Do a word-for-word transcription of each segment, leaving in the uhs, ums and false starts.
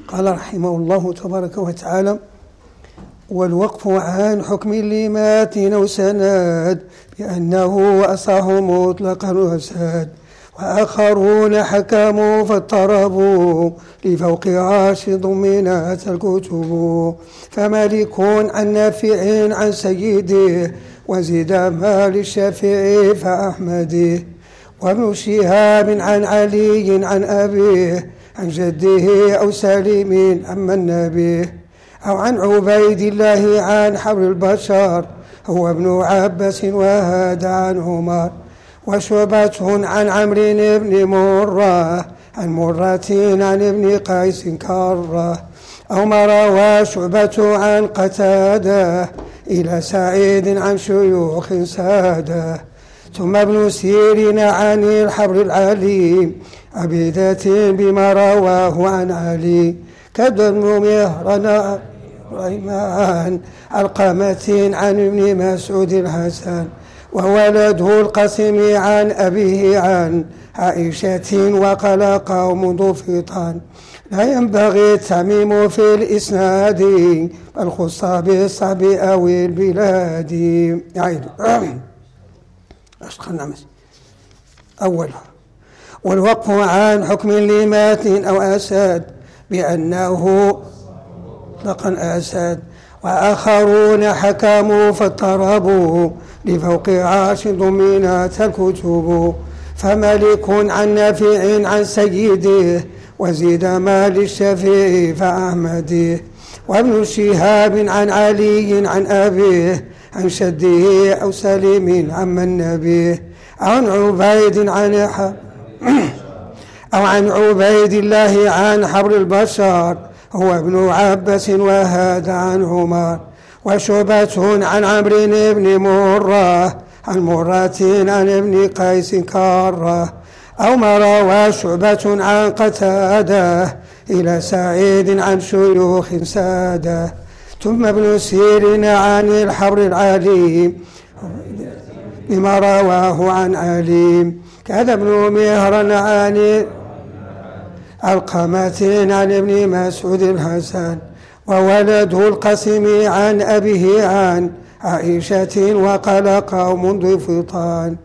قال رحمه الله تبارك وتعالى: والوقف عن حكم لمات أو سند بأنه أصح مطلقا وساد، وآخرون حكموا فاضطربوا لفوق عاش ضمنات الكتب، فمالك عن نافع عن سيده وزيد ما للشافعي فأحمده، وابن شهاب عن علي عن أبيه عن جده أو سالم عمن نبيه، أو عن عبيد الله عن حبر البشر هو ابن عباس وهذا عن عمر، وشعبة عن عمرو بن مرة عن مرة عن ابن قيس كرة، أو ما روى شعبة عن قتادة إلى سعيد عن شيوخ سادة، ثم ابن سيرين عن الحبر العليم عبيدة بما رواه عن علي، كدم مهرنا ريمان علقمة عن ابن مسعود الحسن، وولده القاسم عن أبيه عن عائشة، وقال قوم ضفطا لا ينبغي التعميم في الإسناد بل خص بالصحب أو البلاد. يعيد أشخنا أولها: والوقف عن حكم لمات أو أسد بأنه مطلقا أسد، وآخرون حكموا فاضطربوا لفوق عاش ضمنات الكتب، فمالك عن نافع عن سيده وزيد ما للشافعي فأحمده، وابن شهاب عن علي عن أبيه عن شده أو سالم عمن نبيه، عن عبيد عن أو عن عبيد الله عن حبر البشر هو ابن عباس وهذا عن عمر، وشعبة عن عمرو بن مرة عن مرة عن ابن قيس كرة، أو ما روى شعبة عن قتادة إلى سعيد عن شيوخ سادة، ثم ابن سيرين عن الحبر العليم بما رواه عن عليم، كذا ابن مهران عن علقمة عن ابن مسعود الحسن، وولده القاسم عن أبيه عن عائشة، وقال قوم ضفطان.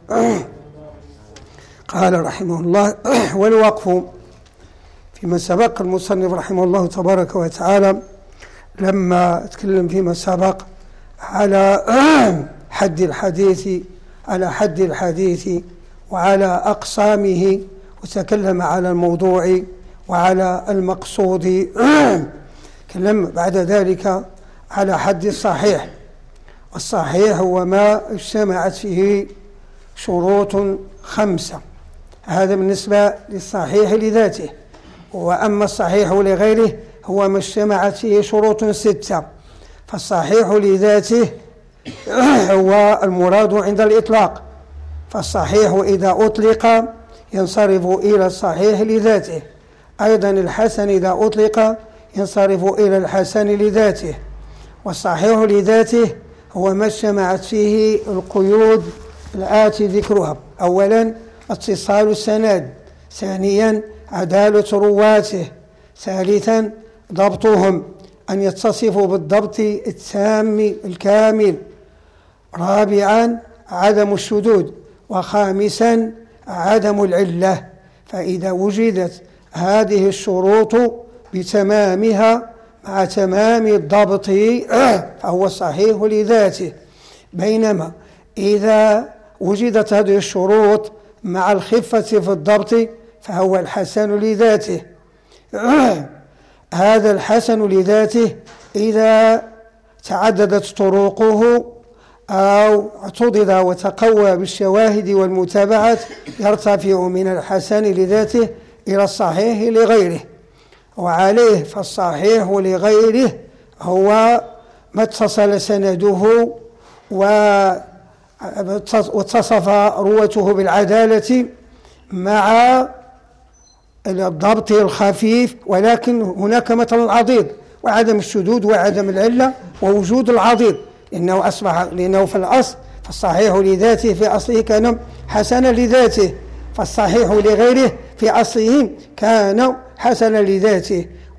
قال رحمه الله: والوقف فيما سبق. المصنف رحمه الله تبارك وتعالى لما تكلم فيما سبق على حد الحديث على حد الحديث وعلى أقسامه، وتكلم على الموضوع وعلى المقصود، كلم بعد ذلك على حد الصحيح، والصحيح هو ما اجتمعت فيه شروط خمسة، هذا بالنسبة للصحيح لذاته، وأما الصحيح لغيره هو ما اجتمعت فيه شروط ستة، فالصحيح لذاته هو المراد عند الإطلاق، فالصحيح إذا أطلق ينصرف إلى الصحيح لذاته، أيضا الحسن إذا أطلق ينصرف إلى الحسن لذاته، والصحيح لذاته هو ما اجتمعت فيه القيود الآتي ذكرها: أولا اتصال السند، ثانيا عدالة رواته، ثالثا ضبطهم أن يتصفوا بالضبط التام الكامل، رابعا عدم الشذوذ، وخامسا عدم العلة. فإذا وجدت هذه الشروط بتمامها مع تمام الضبط فهو صحيح لذاته، بينما إذا وجدت هذه الشروط مع الخفة في الضبط فهو الحسن لذاته. هذا الحسن لذاته إذا تعددت طرقه أو اعتضد وتقوى بالشواهد والمتابعات يرتفع من الحسن لذاته إلى الصحيح لغيره، وعليه فالصحيح لغيره هو ما اتصل سنده واتصف رواته بالعدالة مع الضبط الخفيف، ولكن هناك مثل عضيض وعدم الشذوذ وعدم العلة ووجود العضيض، لأنه أصبح لأنه في الأصل فالصحيح لذاته في أصله كان حسنا لذاته، فالصحيح لغيره في أصله كان حسنا لذاته،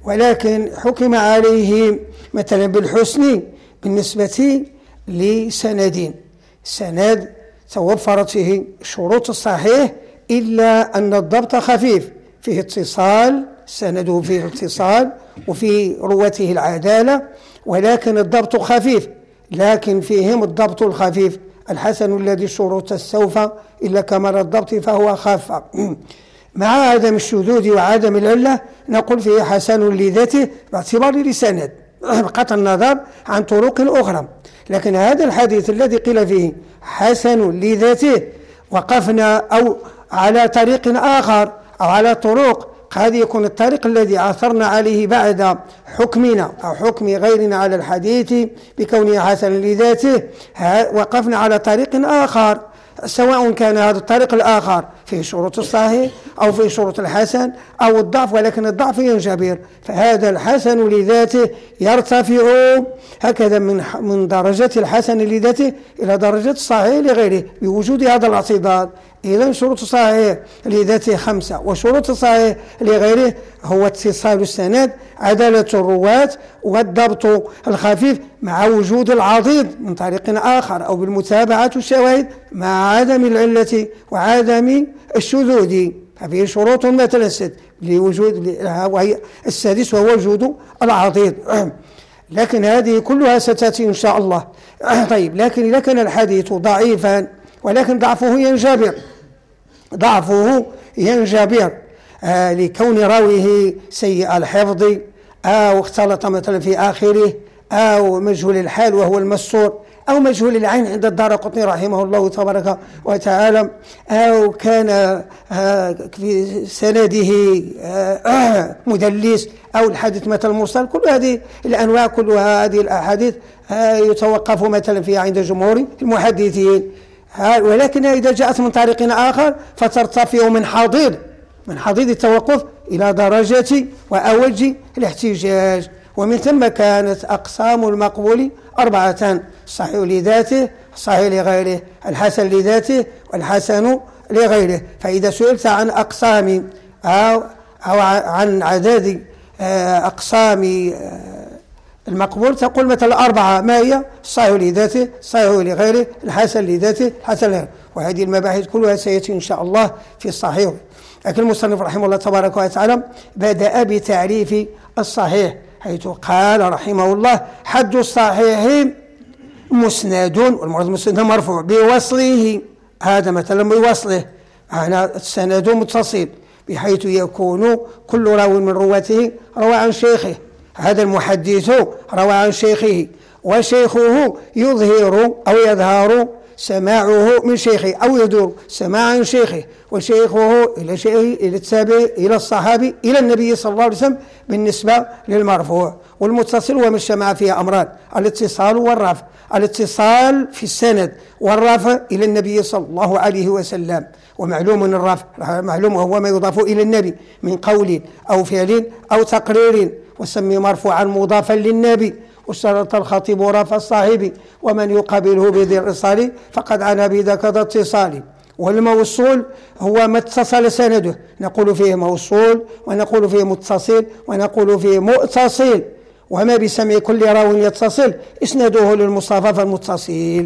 ولكن حكم عليه مثلا بالحسن بالنسبة لسند سند توفرت فيه شروط الصحيح إلا أن الضبط خفيف، فيه اتصال، سنده فيه اتصال وفي رواته العدالة، ولكن الضبط خفيف، لكن فيهم الضبط الخفيف الحسن الذي شروط السوف إلا كمال الضبط فهو خف. مع عدم الشذوذ وعدم العلة نقول فيه حسن لذاته باعتبار لسند بقطع النظر عن طرق أخرى. لكن هذا الحديث الذي قيل فيه حسن لذاته وقفنا أو على طريق آخر أو على طرق، قد يكون الطريق الذي عثرنا عليه بعد حكمنا أو حكم غيرنا على الحديث بكونه حسن لذاته وقفنا على طريق آخر، سواء كان هذا الطريق الآخر في شروط الصحيح أو في شروط الحسن أو الضعف، ولكن الضعف ينجبر، فهذا الحسن لذاته يرتفع هكذا من من درجة الحسن لذاته إلى درجة الصحيح لغيره بوجود هذا الاعتضاد. إذن شروط الصحيح لذاته خمسة، وشروط الصحيح لغيره هو اتصال السند، عدالة الرواة، والضبط الخفيف مع وجود العضيض من طريق آخر أو بالمتابعة الشواهد مع عدم العلة وعدم الشذوذ. ففيه شروط مثلا الست لوجود وهي السادس وهو وجود العضيض. لكن هذه كلها ستأتي إن شاء الله. طيب، لكن إذا كان الحديث ضعيفا ولكن ضعفه ينجبر ضعفه ينجبر آه لكون راويه سيء الحفظ أو اختلط مثلا في آخره أو مجهول الحال وهو المستور أو مجهول العين عند الدارقطني رحمه الله تبارك وتعالى، أو كان آه في سنده آه مدلس أو الحديث مثلا مرسل. كل هذه الأنواع كلها هذه الأحاديث آه يتوقف مثلا فيها عند جمهور المحدثين، ولكن إذا جاءت من طريق آخر فترتفع من حضيض من حضيض التوقف إلى درجة وأوج الاحتجاج. ومن ثم كانت أقسام المقبول أربعة: الصحيح لذاته، الصحيح لغيره، الحسن لذاته، والحسن لغيره. فإذا سئلت عن أقسام أو, أو عن عدد أقسام المقبول تقول مثلا أربعة، ما هي؟ الصحيح لذاته، الصحيح لغيره، الحسن لذاته، الحسن لغيره. وهذه المباحث كلها سيأتي إن شاء الله في الصحيح. لكن المصنف رحمه الله تبارك وتعالى بدأ بتعريف الصحيح، حيث قال رحمه الله: حد الصحيح مسند، والمراد مسند مرفوع بوصله، هذا مثلا بوصله معنى السند متصل، بحيث يكون كل راو من رواته روى عن شيخه، هذا المحدث روى عن شيخه، وشيخه يظهر أو يظهر سماعه من شيخه أو يدور سماع شيخه، وشيخه إلى شيخه إلى التابع إلى الصحابي إلى النبي صلى الله عليه وسلم بالنسبة للمرفوع. والمتصل ومشى مع فيها أمران: الاتصال والرفع. الاتصال في السند والرفع إلى النبي صلى الله عليه وسلم. ومعلوم أن الرفع معلوم هو ما يضاف إلى النبي من قول أو فعل أو تقرير، وسمي مرفوعا مضافا للنبي. واشترط الخطيب رفع الصاحب ومن يقابله بذي الإرسال فقد عنا بذاك ذا اتصال. والموصول هو ما اتصل سنده، نقول فيه موصول ونقول فيه متصل ونقول فيه مؤتصل. وما بسمع كل راو يتصل اسنده للمصطفى فالمتصل.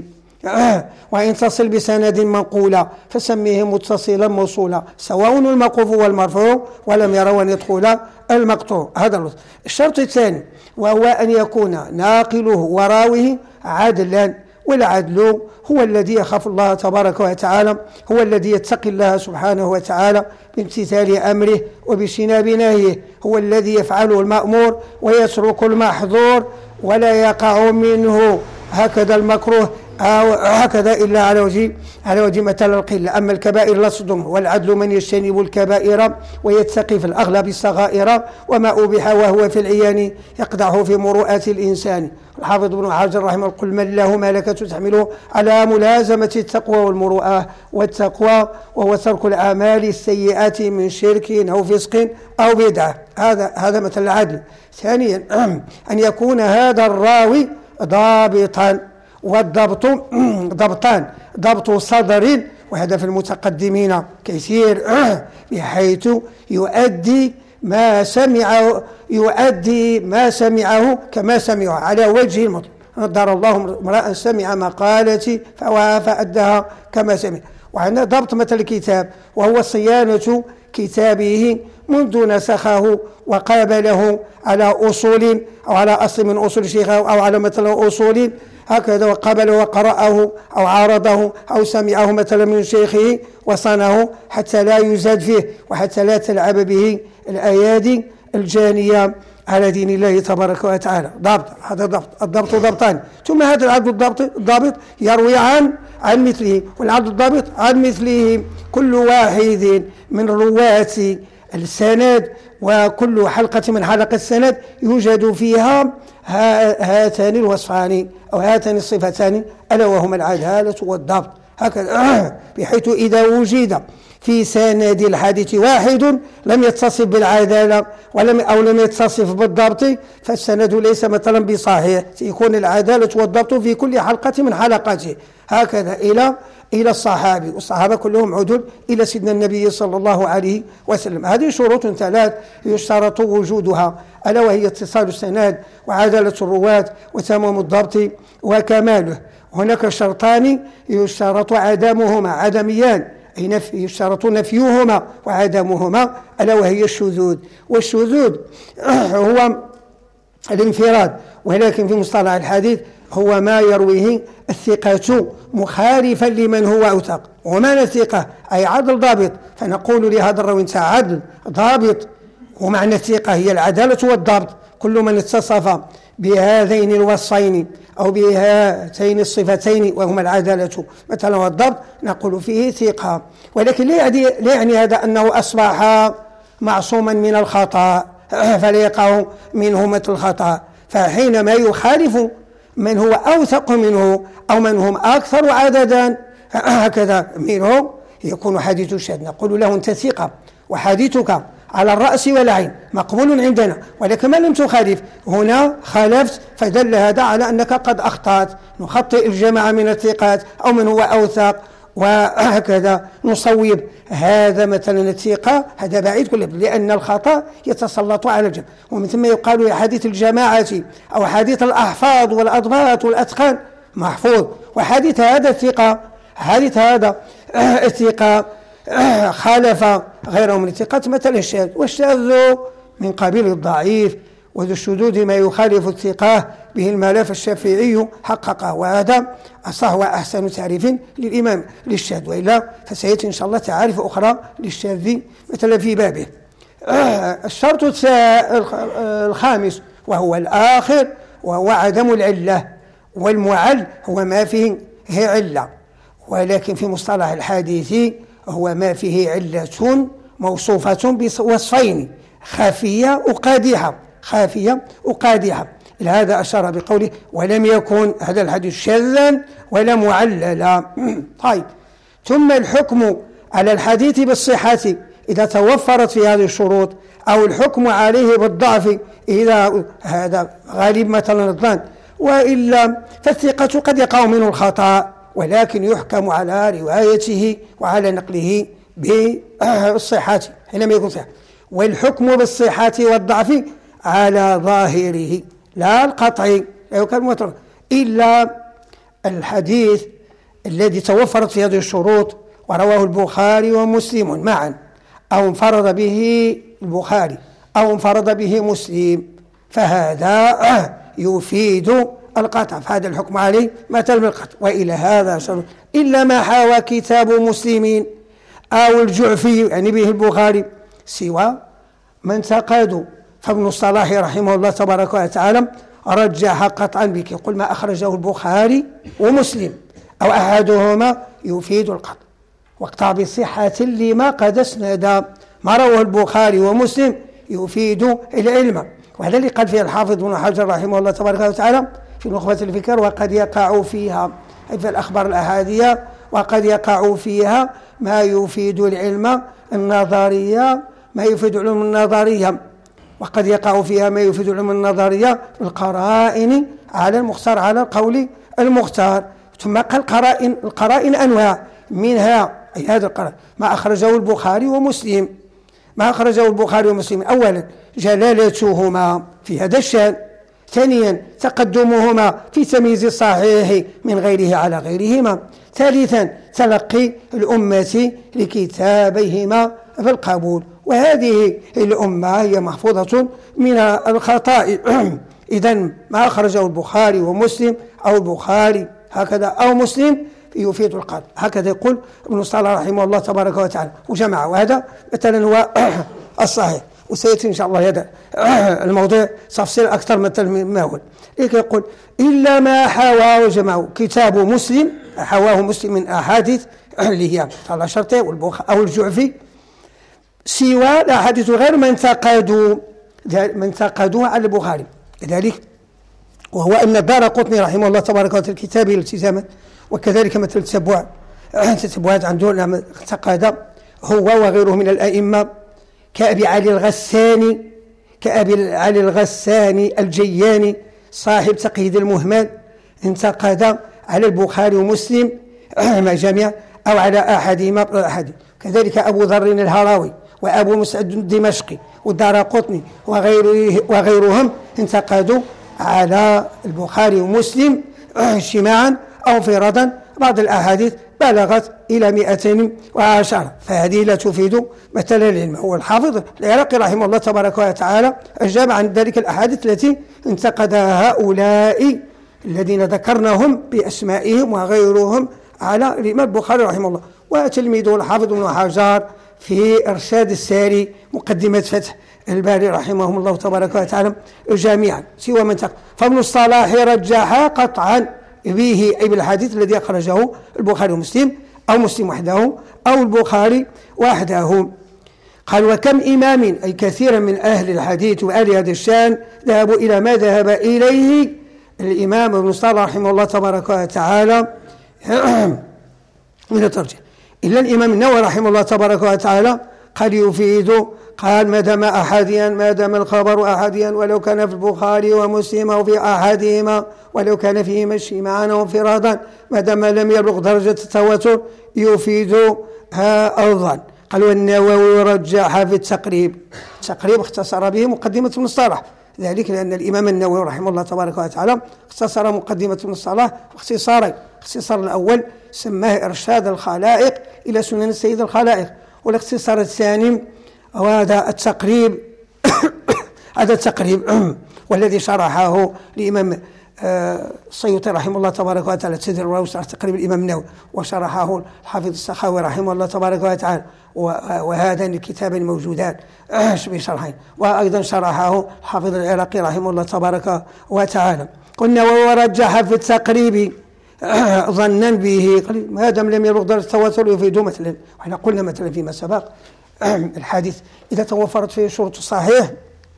وإن تصل بسند منقولا فسميه متصلا موصولا، سواء الموقوف والمرفوع ولم يروا أن يدخل المقطوع. هذا الشرط الثاني، وهو أن يكون ناقله وراويه عدلا. والعدل هو الذي يخاف الله تبارك وتعالى، هو الذي يتقي الله سبحانه وتعالى بامتثال أمره وباجتناب نهيه، هو الذي يفعله المأمور ويترك المحظور ولا يقع منه هكذا المكروه أو هكذا إلا على وجه على وجه مثل القلة. أما الكبائر لا تصدم، والعدل من يجتنب الكبائر ويتقي في الأغلب الصغائر، وما أبيح وهو في العيان يقدح في مروءة الإنسان. الحافظ ابن حجر رحمه الله: قل من له ملكة تحمله على ملازمة التقوى والمروءة. والتقوى وهو ترك الأعمال السيئات من شرك أو فسق أو بدعة. هذا هذا مثل العدل. ثانيا أن يكون هذا الراوي ضابطا، والضبط ضبطان: ضبط صدر، وهذا في المتقدمين كثير، بحيث يؤدي ما سمعه يؤدي ما سمعه كما سمعه على وجه المطلق. نضر الله امرأ سمع مقالتي فأدها كما سمع. وعندنا ضبط مثل الكتاب وهو صيانة كتابه منذ نسخه وقابله على أصول أو على أصل من أصول شيخه أو على مثل أصول هكذا، وقابله وقرأه أو عارضه أو سمعه مثلا من شيخه وصنه حتى لا يزاد فيه وحتى لا تلعب به الأيادي الجانية على دين الله تبارك وتعالى. ضبط، هذا ضبط، الضبط ضبطان. ثم هذا العبد الضبط الضابط يروي عن عن مثله، والعبد الضابط عن مثله. كل واحد من رواة السند وكل حلقة من حلقة السند يوجد فيها هاتان الوصفان أو هاتان الصفتان ألا وهما العدالة والضبط. هكذا بحيث إذا وجد في سند الحديث واحد لم يتصف بالعدالة ولم أو لم يتصف بالضبط فالسند ليس مثلا بصحيح، يكون العدالة والضبط في كل حلقة من حلقاته. هكذا إلى إلى الصحابي، والصحابة كلهم عدل إلى سيدنا النبي صلى الله عليه وسلم. هذه شروط ثلاث يشترط وجودها ألا وهي اتصال السند وعدالة الرواة وتمام الضبط وكماله. هناك شرطان يشترط عدمهما عدميان، أي نفي يشترط نفيهما وعدمهما ألا وهي الشذوذ. والشذوذ هو الانفراد، ولكن في مصطلح الحديث هو ما يرويه الثقة مخالفا لمن هو أوثق. ومعنى الثقة أي عدل ضابط، فنقول لهذا الراوي أنت عدل ضابط. ومعنى الثقة هي العدالة والضبط. كل من اتصف بهذين الوصفين أو بهاتين الصفتين وهما العدالة مثلا والضبط نقول فيه ثقة. ولكن لا يعني, لا يعني هذا أنه أصبح معصوما من الخطأ فلا يقع منه مثل الخطأ. فحينما يخالف من هو أوثق منه أو من هم أكثر عددا هكذا منه يكون حديث شاذ. نقول له أنت ثقة وحديثك على الرأس والعين مقبول عندنا، ولكن ما لم تخالف هنا خالفت، فدل هذا على أنك قد أخطأت. نخطئ الجماعة من الثقات أو من هو أوثق وهكذا نصوب. هذا مثلا الثقة هذا بعيد كله، لأن الخطأ يتسلط على الجمع. ومن ثم يقال حديث الجماعة أو حديث الأحفاظ والأضباط والأتقان محفوظ، وحديث هذا الثقة حديث هذا الثقة خالف غيره من الثقات مثل الشاذ. والشاذ من قبيل الضعيف، وذو الشذوذ ما يخالف الثقة به الملاف الشافعي حققه، وهذا أصح وأحسن تعريف للإمام للشاذ. وإلا فسيأتي إن شاء الله تعارف أخرى للشاذ مثلا في بابه. الشرط الخامس وهو الآخر وهو عدم العلة، والمعل هو ما فيه هي علة، ولكن في مصطلح الحديث هو ما فيه علة موصوفة بوصفين خافية وقادحة خافية وقادحة. لهذا أشار بقوله ولم يكن هذا الحديث شاذا ولا معللا. طيب، ثم الحكم على الحديث بالصحة إذا توفرت في هذه الشروط، أو الحكم عليه بالضعف إذا هذا غالب مثلا الظن، وإلا فالثقة قد يقع منه الخطأ ولكن يحكم على روايته وعلى نقله بالصحة حينما يكون صحيح. والحكم بالصحة والضعف على ظاهره لا القطع، إلا الحديث الذي توفرت في هذه الشروط ورواه البخاري ومسلم معا، أو انفرد به البخاري أو انفرد به مسلم، فهذا يفيد القطع، فهذا الحكم عليه مثل بالقطع. وإلى هذا شرط إلا ما حاوى كتاب مسلمين أو الجعفي يعني به البخاري سوى من تقادوا. فابن الصلاح رحمه الله تبارك وتعالى رجح قطعا بك، يقول ما أخرجه البخاري ومسلم أو أحدهما يفيد القطع، واقطع بصحة لما قد اسند ما رواه البخاري ومسلم يفيد العلم. وهذا اللي قال فيه الحافظ ابن حجر رحمه الله تبارك وتعالى في نخبة الفكر: وقد يقع فيها أي في الأخبار الأحادية وقد يقع فيها ما يفيد العلم النظرية ما يفيد العلم النظرية وقد يقع فيها ما يفيد العلم النظرية القرائن على المختار على القول المختار. ثم قال قرائن القرائن أنواع، منها أي هذا القرائن ما أخرجه البخاري ومسلم ما أخرجه البخاري ومسلم. أولا جلالتهما في هذا الشأن، ثانيا تقدمهما في تمييز الصحيح من غيره على غيرهما، ثالثا تلقي الأمة لكتابيهما بالقبول. وهذه الأمة هي محفوظة من الخطأ. إذن ما أخرجه البخاري ومسلم أو البخاري هكذا أو مسلم يفيد القلب، هكذا يقول ابن الصلاح رحمه الله تبارك وتعالى وجمع. وهذا مثلا هو الصحيح، وسيأتي إن شاء الله هذا الموضوع تفصيل أكثر مثل ما هو. لكي يقول إلا ما حواه جمعه كتاب مسلم، حواه مسلم من أحاديث اللي هي على شرطه أو الجعفي، سوى الأحاديث غير من انتقدوا من انتقدوها على البخاري. لذلك وهو أن الدارقطني رحمه الله تبارك وتعالى كتابه الالتزاما، وكذلك مثل التتبع تتبعات عنده انتقد هو وغيره من الأئمة كأبي علي الغساني كأبي علي الغساني الجياني صاحب تقييد المهمل، انتقد على البخاري ومسلم مع جميع أو على أحدهما أحد. كذلك أبو ذر الهراوي وأبو مسعد الدمشقي والدارقطني وغيره وغيرهم انتقدوا على البخاري ومسلم اجتماعا أو انفرادا بعض الأحاديث بلغت إلى مئتين وعشرة، فهذه لا تفيد مثل العلم. هو الحافظ العراقي رحمه الله تبارك وتعالى أجاب عن ذلك الأحاديث التي انتقدها هؤلاء الذين ذكرناهم بأسمائهم وغيرهم على الإمام البخاري رحمه الله. وتلميذه الحافظ ابن حجر في إرشاد الساري مقدمة فتح الباري رحمهم الله تبارك وتعالى جميعا سوى من تقل. فابن الصلاح رجح قطعا به أي بالحديث الذي أخرجه البخاري ومسلم أو مسلم وحده أو البخاري وحده. قال وكم إمام أي كثيرا من أهل الحديث وأهل هذا الشان ذهبوا إلى ما ذهب إليه الإمام ابن الصلاح رحمه الله تبارك وتعالى من الترجيح، إلا الإمام النووي رحمه الله تبارك وتعالى قد يفيد، قال ما دام أحاديا ما دام الخبر أحاديا ولو كان في البخاري ومسلم أو في أحدهما ولو كان فيهما اجتماعا أو انفرادا ما دام لم يبلغ درجة التواتر يفيدها الظن. قال والنووي رجح في التقريب، التقريب اختصر به مقدمة ابن الصلاح، ذلك لأن الإمام النووي رحمه الله تبارك وتعالى اختصر مقدمة ابن الصلاح باختصارين. الاختصار الأول سماه إرشاد الخلائق إلى سنن السيد الخلائق، والاختصار الثاني وهذا التقريب هذا التقريب والذي شرحه الإمام السيوطي رحمه الله تبارك وتعالى تدريب الراوي شرح تقريب الإمام النووي، وشرحه الحافظ السخاوي رحمه الله تبارك وتعالى، وهذان الكتابين موجودان بشرحين، وأيضا شرحه الحافظ العراقي رحمه الله تبارك وتعالى. قلنا ورجح في التقريب ظنا به ما دام لم يبلغ درجة التواتر يفيد مثلا. وإحنا قلنا مثلا فيما سبق الحديث إذا توفرت فيه شروط الصحيح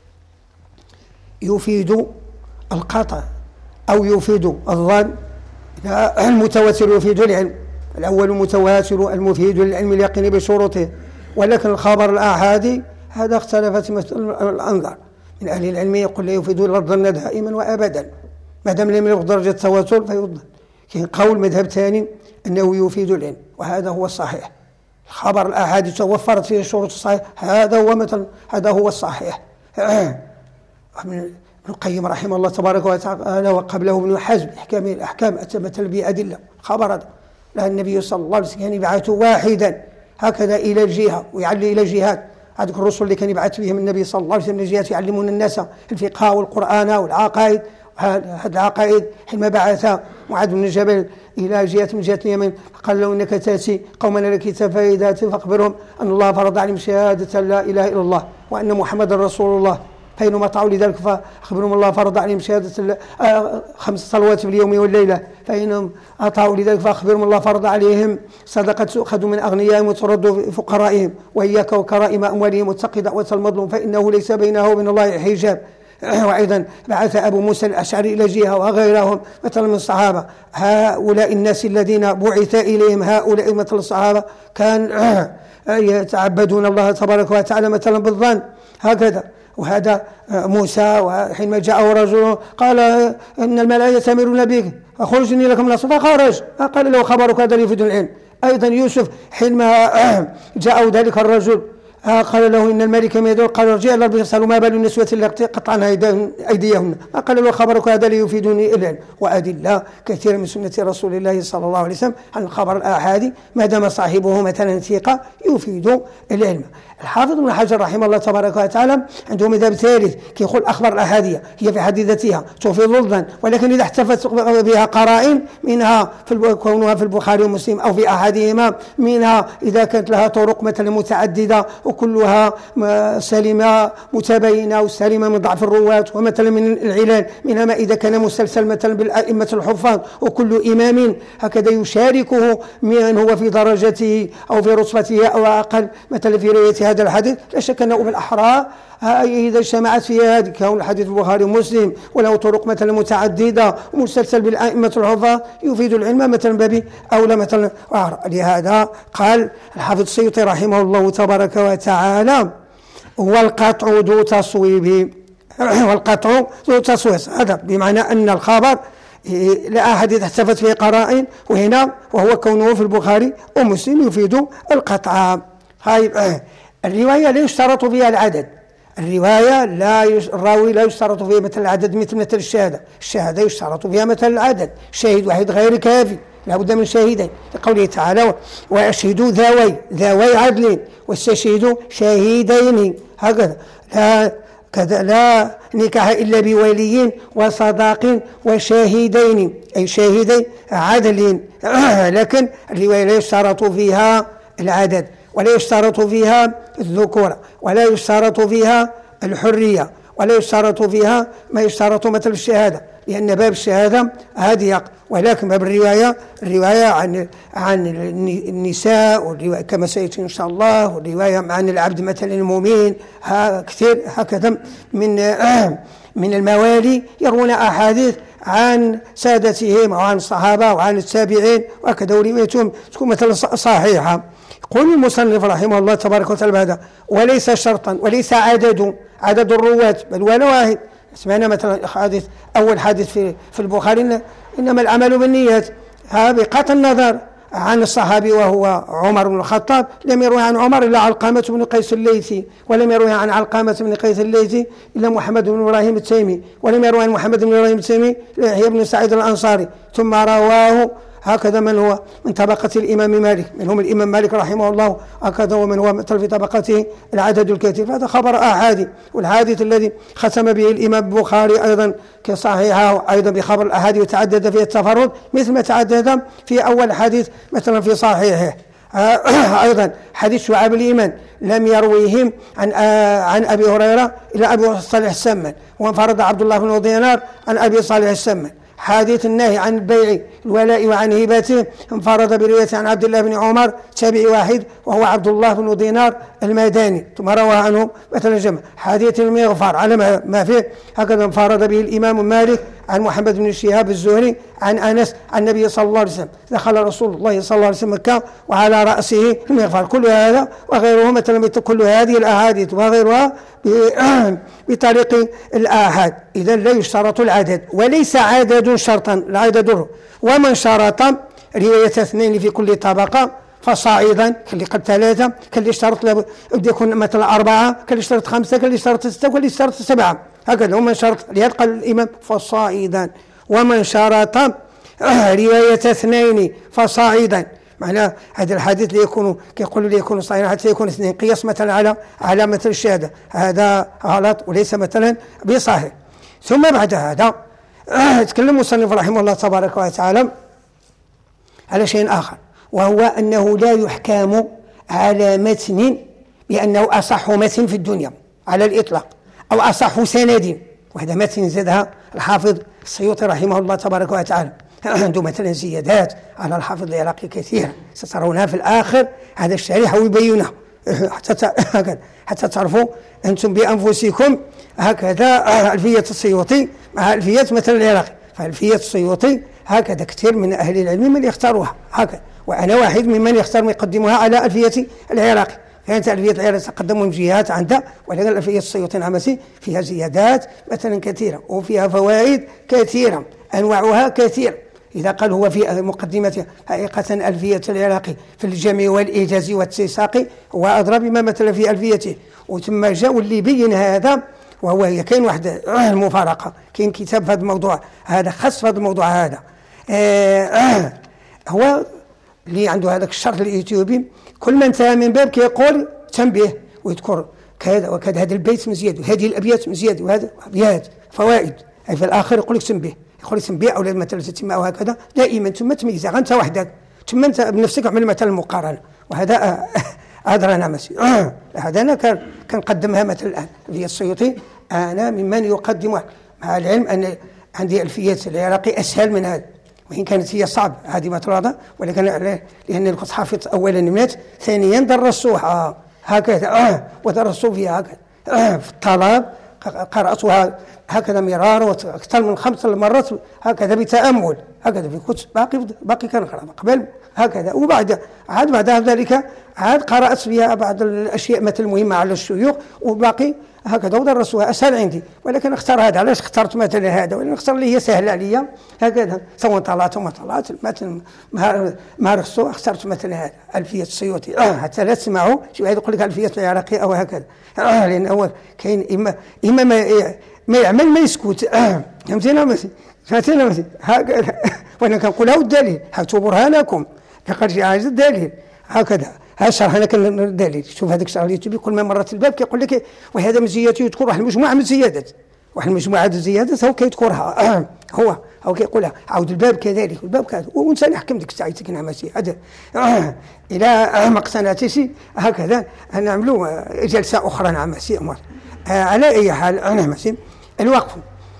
يفيد القطع أو يفيد الظن. المتواتر يفيد العلم، الأول المتواتر المفيد للعلم اليقين بشروطه، ولكن الخبر الآحادي هذا اختلفت الأنظار. من أهل العلم يقول لا يفيد إلا الظن دائما وأبدا ما دام لم يبلغ درجة التواتر فيظن. قول مذهب ثاني أنه يفيد العلم، وهذا هو الصحيح. الخبر الآحادي توفرت فيه شروط الصحيح هذا هو مثلا هذا هو الصحيح. ابن القيم رحمه الله تبارك وتعالى وقبله ابن حزم احكام الاحكام اتمت بادله. خبر هذا لا النبي صلى الله عليه وسلم كان يبعث واحدا هكذا الى الجهه ويعلي الى الجهات. هذوك الرسل اللي كان يبعث بهم النبي صلى الله عليه وسلم الجهات يعلمون الناس الفقه والقران والعقائد. هذه العقائد حينما بعث معاذ بن جبل الى جهه من جهه اليمن قال له انك تاتي قوما لك فاذا فاخبرهم ان الله فرض عليهم شهاده لا اله الا الله وان محمدا رسول الله، فإنما طاعوا لذلك فأخبرهم الله فرض عليهم شهادة خمس صلوات في اليوم والليلة، فإنهم أطاعوا لذلك فأخبرهم الله فرض عليهم صدقة تؤخذ من أغنيائهم وترد في فقرائهم، وإياك وكرائم أموالهم واتق دعوة المظلوم فإنه ليس بينه وبين الله حجاب. وأيضا بعث أبو موسى الأشعري إلى جهة وغيرهم مثلا من الصحابة. هؤلاء الناس الذين بعث إليهم هؤلاء مثل الصحابة كان يتعبدون الله تبارك وتعالى مثلا بالظن هكذا. وهذا موسى وحينما جاءه رجل قال إن الملائكة يأتمرون بك فخرجني لكم نصر فخرج قال له خبرك هذا يفيد العلم. أيضا يوسف حينما جاءه ذلك الرجل قال له إن الملك ما يدور، قال ارجع إلى ربك فاسأله ما بال النسوة التي قطعن أيديهن، ما قال له خبرك هذا ليفيدني العلم. وأدلة كثيرة من سنة رسول الله صلى الله عليه وسلم عن الخبر الآحادي ما دام صاحبه مثلا ثقة يفيد العلم. الحافظ ابن حجر رحمه الله تبارك وتعالى عنده مذهب ثالث كيقول الأخبار الأحادية هي في حد ذاتها تفيد الظن، ولكن إذا احتفت بها قرائن منها في كونها في البخاري ومسلم أو في أحدهما، منها إذا كانت لها طرق مثلا متعددة وكلها سليمة متباينة وسليمة من ضعف الرواة، ومثلا من العلال منها ما إذا كان مسلسل مثلا بالأئمة الحفاظ وكل إمام هكذا يشاركه من هو في درجته أو في رتبته أو أقل مثلا في رواية هذا الحديث، لا شك أنه بالأحرى إذا اجتمعت في هذه كون الحديث البخاري ومسلم وله طرق مثلا متعددة ومسلسل بالأئمة الحفاظ يفيد العلم مثلا باب أولى مثلا. لهذا قال الحافظ السيوطي رحمه الله تبارك وتعالى والقطع ذو تصويب، والقطع ذو تصويب هذا بمعنى أن الخبر لا أحد احتفت فيه قرائن، وهنا وهو كونه في البخاري ومسلم يفيد القطع. هاي الرواية لا يشترط فيها العدد، الرواية لا يش... الراوي لا يشترط فيها مثل العدد مثل مثل الشهادة، الشهادة يشترط فيها مثل العدد، شاهد واحد غير كافي لا بد من شاهدين لقوله تعالى وأشهدوا ذوي ذوي عدل واستشهدوا شاهدين، هكذا لا كذا لا نكاح إلا بولي وصداق وشاهدين أي شاهدي عدل. لكن الرواية لا يشترط فيها العدد ولا يشترط فيها الذكورة ولا يشترط فيها الحرية ولا يشترط فيها ما يشترط مثل الشهادة، لأن باب الشهادة أضيق، ولكن باب الرواية الرواية عن عن النساء والرواية كما سيأتي إن شاء الله، والرواية عن العبد مثلا المؤمن كثير هكذا من من الموالي يروون أحاديث عن سادتهم وعن الصحابة وعن التابعين وهكذا، وروايتهم تكون مثلا صحيحة. يقول المصنف رحمه الله تبارك وتعالى هذا وليس شرطا وليس عدد عدد الرواة بل ولا واحد. سمعنا مثلا حادث أول حادث في في البخاري إنما العمل بالنيات، هذا بقطع النظر عن الصحابي وهو عمر بن الخطاب لم يروي عن عمر إلا علقمة بن قيس الليثي، ولم يروي عن علقمة بن قيس الليثي إلا محمد بن إبراهيم التيمي، ولم يروي عن محمد بن إبراهيم التيمي إلا يحيى بن سعيد الأنصاري، ثم رواه هكذا من هو من طبقة الإمام مالك منهم الإمام مالك رحمه الله هكذا، ومن هو مثل في طبقته العدد الكثير. هذا خبر أحادي، والحادث الذي ختم به الإمام البخاري أيضا كصحيحه أيضا بخبر الأحادي وتعدد فيه التفرد مثل ما تعدد في أول حديث مثلا في صحيحه. أيضا حديث شعاب الإيمان لم يرويهم عن عن أبي هريرة إلى أبي صالح السمان، وانفرد عبد الله بن دينار عن أبي صالح السمان. حديث النهي عن البيع الولاء وعن هبته انفرد برواية عن عبد الله بن عمر تابعي واحد وهو عبد الله بن دينار المداني، ثم روى عنه مثلا جمع. حديث المغفر على ما فيه هكذا انفرد به الإمام مالك عن محمد بن شهاب الزهري عن أنس عن النبي صلى الله عليه وسلم دخل رسول الله صلى الله عليه وسلم مكة وعلى رأسه المغفر. كل هذا وغيره مثلا كل هذه الأحاديث وغيرها بطريق الآحاد. إذا لا يشترط العدد وليس عدد شرطا العدد، ومن شرط رواية اثنين في كل طبقة فصاعدا كاللي قد ثلاثة كاللي اشترط لابد يكون مثلا أربعة كاللي اشترط خمسة كاللي اشترط ستة كاللي اشترط سبعة هكذا. ومن شرط لهذا قال الإمام فصاعدا، ومن شرط رواية اثنين فصاعدا معناه هذا الحديث ليكون كيقولوا ليكون صحيحا حتى يكون اثنين قياس مثلا على على مثل الشهادة، هذا غلط وليس مثلا بصحيح. ثم بعد هذا تكلم المصنف رحمه الله تبارك وتعالى على شيء آخر، وهو أنه لا يحكم على متن بأنه أصح متن في الدنيا على الإطلاق أو أصح سند، وهذا متن زادها الحافظ السيوطي رحمه الله تبارك وتعالى عنده مثلا زيادات على الحافظ العراقي كثيرة سترونها في الآخر، هذا الشريح ويبينها حتى حتى تعرفوا أنتم بأنفسكم. هكذا ألفية السيوطي مع ألفية مثلا العراقي، فألفية السيوطي هكذا كثير من أهل العلم من يختاروها هكذا، وأنا واحد ممن يختار يقدمها على ألفية العراقي. كانت ألفية العراقي تقدم من جهات عندها، ولكن ألفية السيوطي العمسي فيها زيادات مثلا كثيرة وفيها فوائد كثيرة أنواعها كثيرة، إذا قال هو في مقدمة حقيقة ألفية العراقي في الجمع والإيجاز والاتساق هو أضرب بما مثل في ألفيته، وثم جاء واللي بين هذا، وهو كاين واحد المفارقة، كاين كتاب في هذا الموضوع هذا خاص في هذا الموضوع هذا آه هو اللي عنده هذاك الشرط الإيثيوبي، كل ما انتهى من باب كيقول تنبيه ويذكر كذا وكذا، هذا البيت مزياد وهذه الأبيات مزياد وهذا أبيات فوائد، أي في الآخر يقول لك تنبيه، يقول لك تنبيه أو مثلا تتم أو هكذا دائما، ثم تميزها أنت وحدك، ثم أنت بنفسك اعمل مثلا المقارنة، وهذا هذا أنا مسي هذا أنا كان كنقدمها مثلا الآن في السيوطي، أنا ممن يقدمها مع العلم أن عندي ألفية العراقي أسهل من هذا، وإن كانت هي صعب هذه مطردة، ولكن لأن كنت حافظ أولا نمات، ثانيا درستوها هكذا ودرسوا فيها هكذا في الطلب، قرأتها هكذا مرارا وأكثر من خمس مرات هكذا بتأمل هكذا في كتب باقي باقي كان قرأ قبل هكذا، وبعد عاد بعد ذلك عاد قرأت فيها بعض الأشياء مثل المهمة على الشيوخ، وباقي هكذا ودرسوها أسهل عندي، ولكن اختار هذا. علاش اخترت مثلا هذا؟ ولكن اختار اللي هي سهلة عليا هكذا، سواء طلعت وما طلعت مثلا مارستو، اخترت مثلا هذا ألفية السيوطي آه حتى لا تسمعوا شي واحد يقول لك ألفية العراقي أو هكذا آه لأن هو كاين إما إما ما, ما يعمل ما يسكت آه فهمتينا مثلا فهمتينا مثلا هكذا وأنا كنقولها والدليل هاتوا برهانكم لقد جاء الدليل هكذا ها شرح انا كان الدليل. شوف هذاك الشرح اللي كل ما مرت الباب كيقول لك وهذا مزياته يذكر واحد المجموعه من الزيادات، واحد المجموعه من الزيادات هو كيذكرها هو هو كيقولها. عاود الباب كذلك الباب كذا، وانسان يحكم ديك الساعه تكنعمسي هذا الى ما اقتنعتيش هكذا نعملوا جلسه اخرى نعمسي امر. على اي حال نعمسي الوقف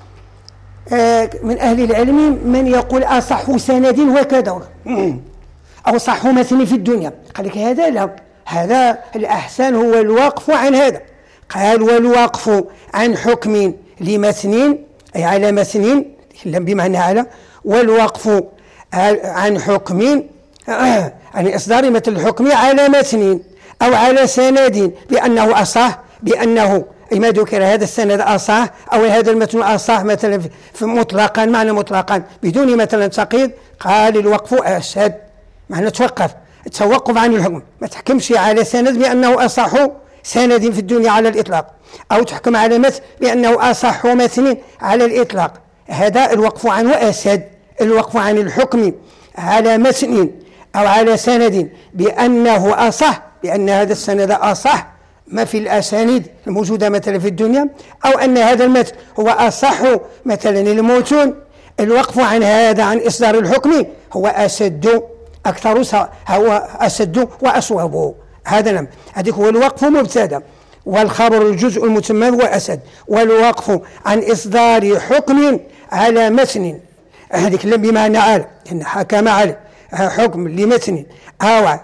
من اهل العلم من يقول اصح سند وكذا أو صح مثل في الدنيا، قال لك هذا لا، هذا الأحسن هو الوقف عن هذا. قال والوقف عن حكم لمتن أي على متن بمعنى على، والوقف عن حكم عن إصدار مثل الحكم على متن أو على سند بأنه أصح، بأنه أي ما ذكر هذا السند أصح أو هذا المتن أصح مثلا في مطلقا معنى مطلقا بدون مثلا تقييد. قال الوقف أشد، معنى توقف، التوقف عن الحكم، ما تحكمش على سند بأنه أصح سند في الدنيا على الإطلاق، أو تحكم على متن بأنه أصح متن على الإطلاق. هذا الوقف عنه أسد، الوقف عن الحكم على متن أو على سند بأنه أصح، بأن هذا السند أصح ما في الأسانيد الموجودة مثلا في الدنيا، أو أن هذا المتن هو أصح مثلا المتون. الوقف عن هذا عن إصدار الحكم هو أسد أكثر، هو أسد وأصوب. هذا نعم، هذيك هو الوقف مبتدا، والخبر الجزء المتم هو أسد. والوقف عن إصدار حكم على متن، هذيك لم بمعنى على إن حكم على حكم لمتن أو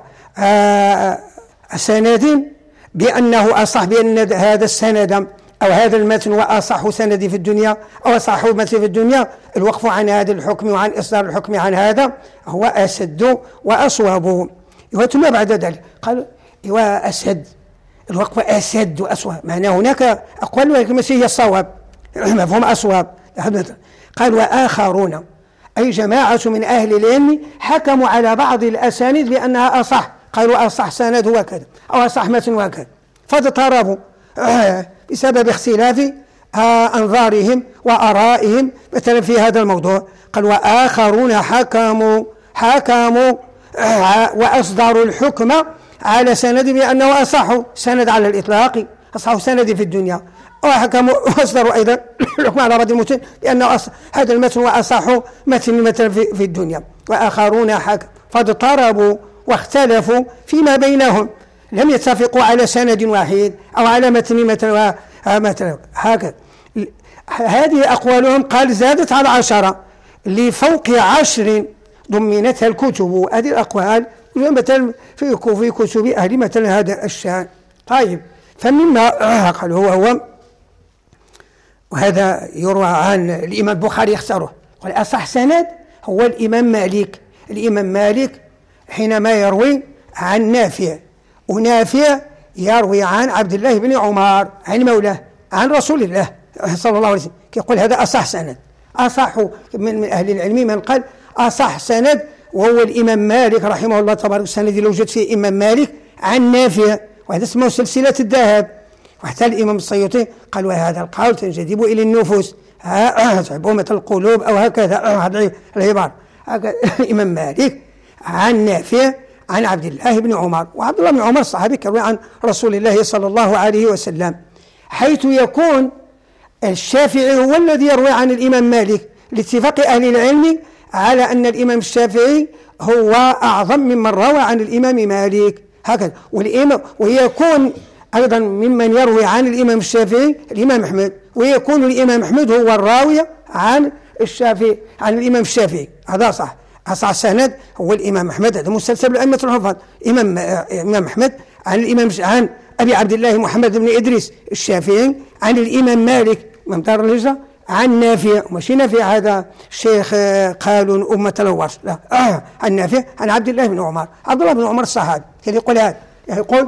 سند بأنه أصح، بأن هذا السند أو هذا المتن هو أصح سند في الدنيا أو أصح متن في الدنيا. الوقف عن هذا الحكم وعن إصدار الحكم عن هذا هو أسد وأصوب. ثم بعد ذلك قال وأسد، الوقف أسد وأصوب، معنى هناك أقوال ولكن هي الصواب مفهوم أصواب. قال وآخرون أي جماعة من أهل العلم حكموا على بعض الأسانيد بأنها أصح، قالوا أصح سند هو كذا أو أصح متن وكذا، فاضطربوا بسبب اختلاف أنظارهم وآرائهم مثلا في هذا الموضوع. قال وآخرون حكموا حكموا وأصدروا الحكم على سند بأنه أصح سند على الإطلاق، أصح سند في الدنيا، وحكموا وأصدروا أيضا الحكم على بعض المتن بأنه هذا المتن هو أصح متن مثلا في, في الدنيا. وآخرون حكموا فاضطربوا واختلفوا فيما بينهم، لم يتفقوا على سند واحد أو على متن مثلا مثلا هكذا. هذه أقوالهم قال زادت على عشرة لفوق عشر ضمنتها الكتب. هذه الأقوال مثلا في في كتب أهل مثلا هذا الشأن. طيب فمما قال هو هو وهذا يروى عن الإمام البخاري يختاره، قال أصح سند هو الإمام مالك. الإمام مالك حينما يروي عن نافع، ونافع يروي عن عبد الله بن عمر عن مولاه عن رسول الله صلى الله عليه وسلم، يقول هذا أصح سند. أصح من, من أهل العلم من قال أصح سند وهو الإمام مالك رحمه الله تبارك. السند اللي وجد فيه إمام مالك عن نافع، وهذا اسمه سلسلة الذهب. وحتى الإمام السيوطي قال وهذا القول تنجذب إلى النفوس تعبومة القلوب أو هكذا هذه العبارة. الإمام مالك عن نافع عن عبد الله بن عمر، وعبد الله بن عمر الصحابي كروي عن رسول الله صلى الله عليه وسلم، حيث يكون الشافعي هو الذي يروي عن الإمام مالك لاتفاق أهل العلم على أن الإمام الشافعي هو أعظم ممن روى عن الإمام مالك هكذا. والإمام ويكون أيضا ممن يروي عن الإمام الشافعي الإمام أحمد، ويكون الإمام أحمد هو الراوي عن الشافعي عن الإمام الشافعي. هذا صح، أصح سند هو الإمام أحمد، هذا مسلسل الأئمة الحفاظ. إمام الإمام أحمد عن الإمام عن أبي عبد الله محمد بن إدريس الشافعي عن الإمام مالك إمام دار الهجرة عن نافع، ماشي نافع هذا الشيخ قالوا أمة الورش، لا آه عن نافع عن عبد الله بن عمر. عبد الله بن عمر الصحابي كان يقول هذا، يقول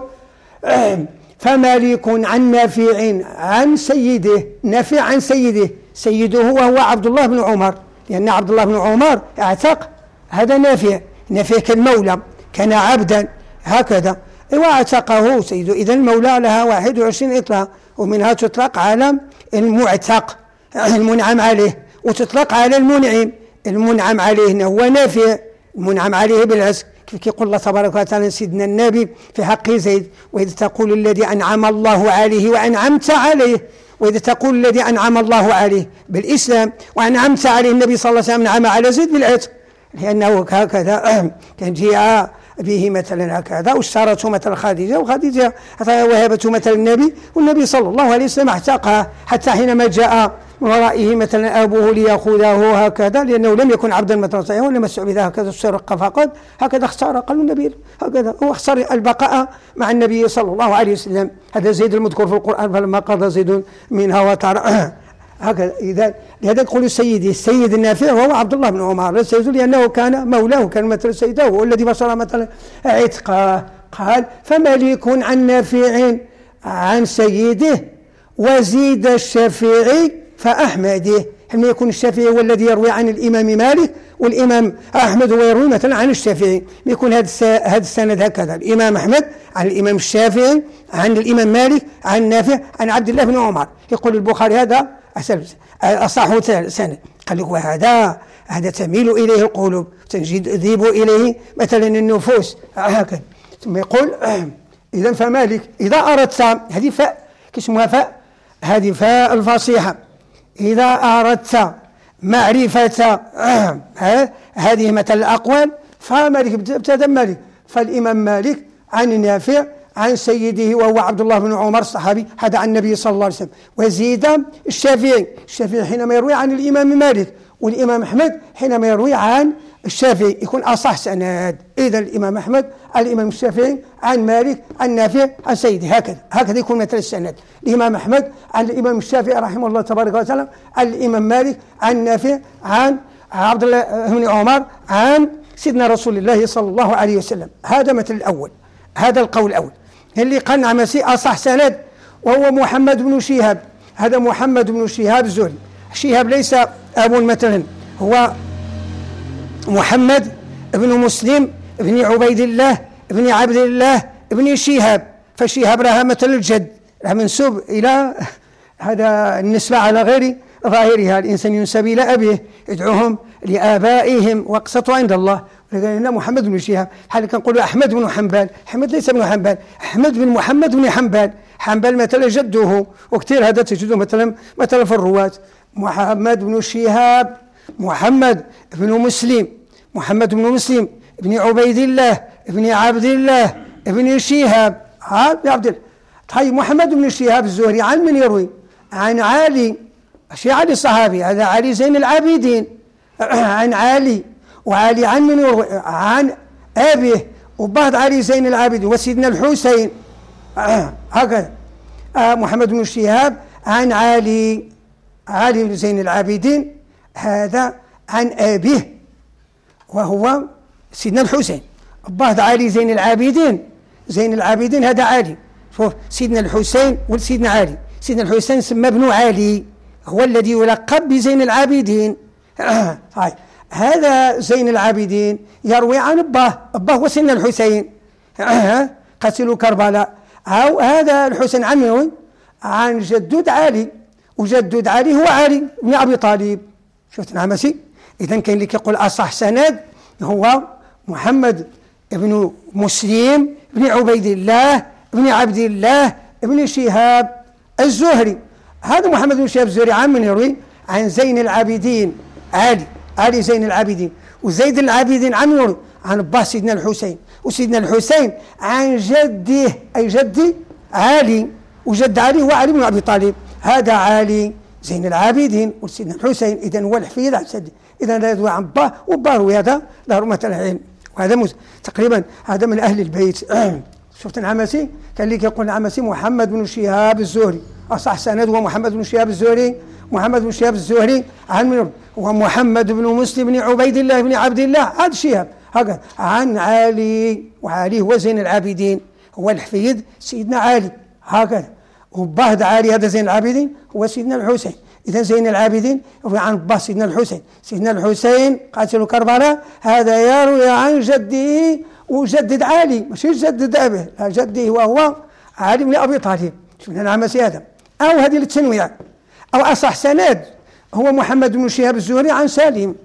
آه فمالك عن نافع عن سيده، نافع عن سيده، سيده هو هو عبد الله بن عمر، لأن عبد الله بن عمر اعتق هذا نافع. نافع كان مولى، كان عبدا هكذا، واعتقه سيده. إذا المولى لها واحد وعشرين إطلاق، ومنها تطلق على المعتق المنعم عليه، وتطلق على المنعم. المنعم عليه هو نافع، المنعم عليه بالعسك، كيف يقول الله تبارك وتعالى سيدنا النبي في حق زيد: وإذ تقول الذي أنعم الله عليه وأنعمت عليه، وإذا تقول الذي أنعم الله عليه بالإسلام وأنعمت عليه، النبي صلى الله عليه وسلم أنعم على زيد بالعتق، لأنه هكذا كان جاء به مثلا هكذا، واشترته مثلا خديجة، وخديجة وهبته مثلا النبي، والنبي صلى الله عليه وسلم اعتقها، حتى حينما جاء من ورائه مثلا أبوه ليأخذه هكذا، لأنه لم يكن عبدا مثلا صحيحا، وإنما استعبد هكذا استرق فقط، هكذا اختار قال النبي هكذا، هو اختار البقاء مع النبي صلى الله عليه وسلم. هذا زيد المذكور في القرآن: فلما قضى زيد منها وترى هكذا. إذا لهذا يقول سيدي السيد النافع وهو عبد الله بن عمر السيد، لأنه كان مولاه، كان مثل سيده، هو الذي بشر مثلا عتقه. قال فمالك عن نافع عن سيده وزيد الشافعي فأحمده. حينما يكون الشافعي هو الذي يروي عن الإمام مالك، والإمام أحمد هو يروي مثلا عن الشافعي، يكون هذا هذا السند هكذا: الإمام أحمد عن الإمام الشافعي عن الإمام مالك عن نافع عن عبد الله بن عمر. يقول البخاري هذا أصح سند. قال لك وهذا هذا تميل إليه القلوب، تنجذب إليه مثلا النفوس هكذا. ثم يقول إذا فمالك إذا أردت، هذه فاء كاسمها فاء، هذه فاء الفصيحة، إذا أردت معرفة هذه مثل الأقوال فمالك ابتدى مالك. فالإمام مالك عن نافع عن سيده وهو عبد الله بن عمر الصحابي، هذا عن النبي صلى الله عليه وسلم. وزيد الشافعي، الشافعي حينما يروي عن الإمام مالك، والإمام أحمد حينما يروي عن الشافعي، يكون أصح سند. إذا الإمام أحمد عن الإمام الشافعي عن مالك عن نافع عن سيده، هكذا هكذا يكون مثل السند. الإمام أحمد عن الإمام الشافعي رحمه الله تبارك وتعالى عن الإمام مالك عن نافع عن عبد الله بن عمر عن سيدنا رسول الله صلى الله عليه وسلم. هذا مثل الأول، هذا القول الأول اللي قال عمسي أصح سند، وهو محمد بن شهاب. هذا محمد بن شهاب الزهري. شهاب ليس أبو مثلا، هو محمد بن مسلم بن عبيد الله بن عبد الله بن شهاب. فشهاب لها مثل الجد، لها منسوب إلى هذا النسبة على غير ظاهرها. الإنسان ينسب إلى أبيه، يدعوهم لآبائهم واقسطوا عند الله. هنا محمد بن شهاب، حال كنقولوا أحمد بن حنبل، أحمد ليس بن حنبل، أحمد بن محمد بن حنبل. حنبل مثل جده، وكثير هذا تجده مثلا مثلا في الرواة. محمد بن شهاب، محمد بن مسلم، محمد بن مسلم بن عبيد الله بن عبد الله بن شهاب عبد عبد الله. طيب محمد بن شهاب الزهري عن من يروي؟ عن علي، ماشي علي الصحابي، هذا علي زين العابدين. عن علي، وعلي عن من يروي؟ عن أبيه وبعض علي زين العابدين وسيدنا الحسين هكذا. محمد بن شهاب عن علي، علي بن زين العابدين، هذا عن أبيه وهو سيدنا الحسين. بعض علي زين العابدين، زين العابدين هذا علي، شوف سيدنا الحسين وسيدنا علي. سيدنا الحسين سمى ابن علي، هو الذي يلقب بزين العابدين. هذا زين العابدين يروي عن أباه، أباه هو سيدنا الحسين قتلوا كربلاء، أو هذا الحسين عن يروي عن جدود علي، وجدود علي هو علي بن أبي طالب. شفت نعمسي؟ إذن كاين اللي كيقول أصح سند هو محمد بن مسلم بن عبيد الله بن عبد الله بن شهاب الزهري. هذا محمد بن شهاب الزهري عن من يروي؟ عن زين العابدين علي، علي زين العابدين. وزيد العابدين عن من يروي؟ عن أباه سيدنا الحسين، وسيدنا الحسين عن جده أي جدي علي، وجد علي هو علي بن أبي طالب. هذا علي زين العابدين وسيدنا الحسين، إذن هو الحفيد عن جده، إذن لا يدوى عن باه، وباه روي هذا له رمة العلم، وهذا مز... تقريبا هذا من أهل البيت. شفت العمسي؟ كان اللي يقول العمسي محمد بن شهاب الزهري، أصح سند هو محمد بن شهاب الزهري. محمد بن شهاب الزهري عن من؟ هو محمد بن مسلم بن عبيد الله بن عبد الله هذا شهاب هكذا عن علي، وعلي هو زين العابدين هو الحفيد سيدنا علي هكذا. وباه علي هذا زين العابدين هو سيدنا الحسين. إذا زين العابدين يروي عن باه سيدنا الحسين، سيدنا الحسين قاتل كربلاء، هذا يروي عن جده وجدد علي، ماشي جدد أبيه، لا جده وهو علي بن أبي طالب. شفنا العمسي هذا. أو هذه التنويع. أو أصح سند هو محمد بن شهاب الزهري عن سالم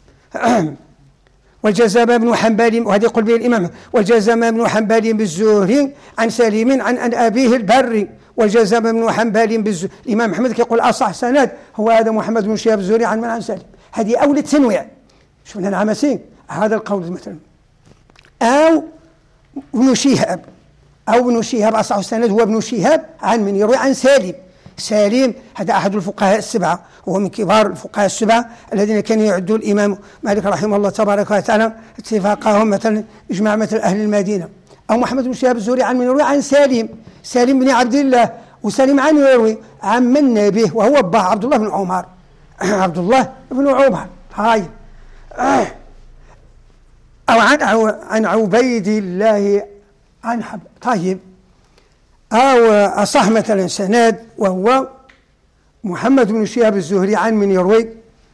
وجزم بن حنبل، وهذا يقول به الإمام، وجزم بن حنبل بالزهري عن سالم عن أن أبيه البر، وجزم بن حنبل بالزهري. الإمام محمد يقول أصح سند هو هذا محمد بن شهاب الزهري عن من؟ عن سالم. هذه أول التنويع. شفنا العمسي هذا القول مثلا. أو ابن شهاب، أو ابن شهاب أصح السند هو ابن شهاب عن من يروي عن سالم. سالم هذا أحد الفقهاء السبعة، وهو من كبار الفقهاء السبعة الذين كان يعد الإمام مالك رحمه الله تبارك وتعالى اتفاقهم مثلا إجماع مثل أهل المدينة. أو محمد بن شهاب الزهري عن من يروي عن سالم، سالم بن عبد الله، وسالم عن يروي عن من نبيه وهو أباه عبد الله بن عمر عبد الله بن عمر هاي. أو عن عن عبيد الله عن حب. طيب، أو أصح مثلا سند وهو محمد بن شهاب الزهري عن من يروي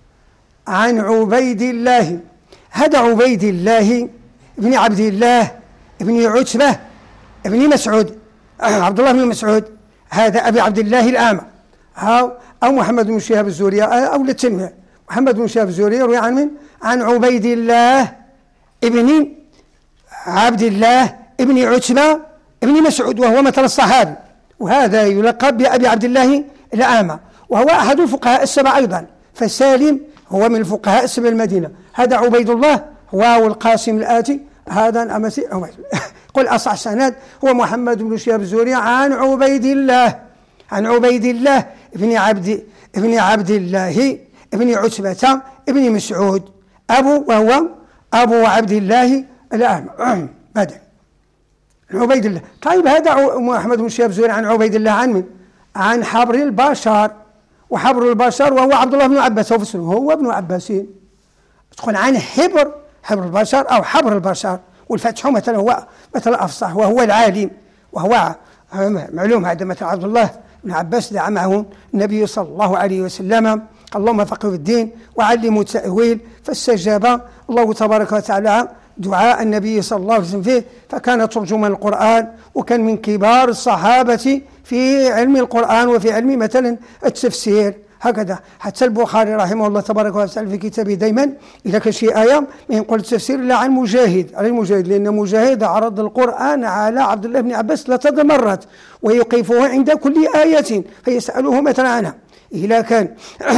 عن عبيد الله، هذا عبيد الله ابن عبد الله ابن عتبة ابن مسعود، عبد الله بن مسعود، هذا أبي عبد الله الأعمى. أو أو محمد بن شهاب الزهري أو للتنويع، محمد بن شهاب الزهري يروي عن من؟ عن عبيد الله ابن عبد الله ابن عتبة ابن مسعود، وهو مثل الصحابي، وهذا يلقب بأبي عبد الله الأعمى، وهو أحد الفقهاء السبع أيضا. فسالم هو من الفقهاء السبع المدينة. هذا عبيد الله واو القاسم الآتي، هذا الأمسي قل أصح سند هو محمد بن شهاب الزهري عن عبيد الله، عن عبيد الله ابن عبد ابن عبد الله ابن عتبة ابن مسعود، أبو وهو أبو عبد الله الأعمى مدني عبيد الله. طيب، هذا محمد بن شهاب الزهري عن عبيد الله عن من؟ عن حبر البشر، وحبر البشر وهو عبد الله بن عباس، هو في هو ابن عباسين. تقول عن حبر حبر البشر أو حبر البشر، والفتح مثلا هو مثل أفصح، وهو العالم، وهو معلوم هذا مثل عبد الله بن عباس دعا معه النبي صلى الله عليه وسلم اللهم فقه في الدين وعلموا التأويل، فاستجاب الله تبارك وتعالى دعاء النبي صلى الله عليه وسلم فيه، فكان ترجمان القرآن، وكان من كبار الصحابة في علم القرآن وفي علم مثلا التفسير هكذا. حتى البخاري رحمه الله تبارك وتعالى في كتابه دائما إذا كان شيء آية ما ينقل التفسير إلا عن مجاهد، على المجاهد، لأن مجاهد عرض القرآن على عبد الله بن عباس ثلاث مرات ويقيفه عند كل آية فيسأله مثلا عنها. إذا كان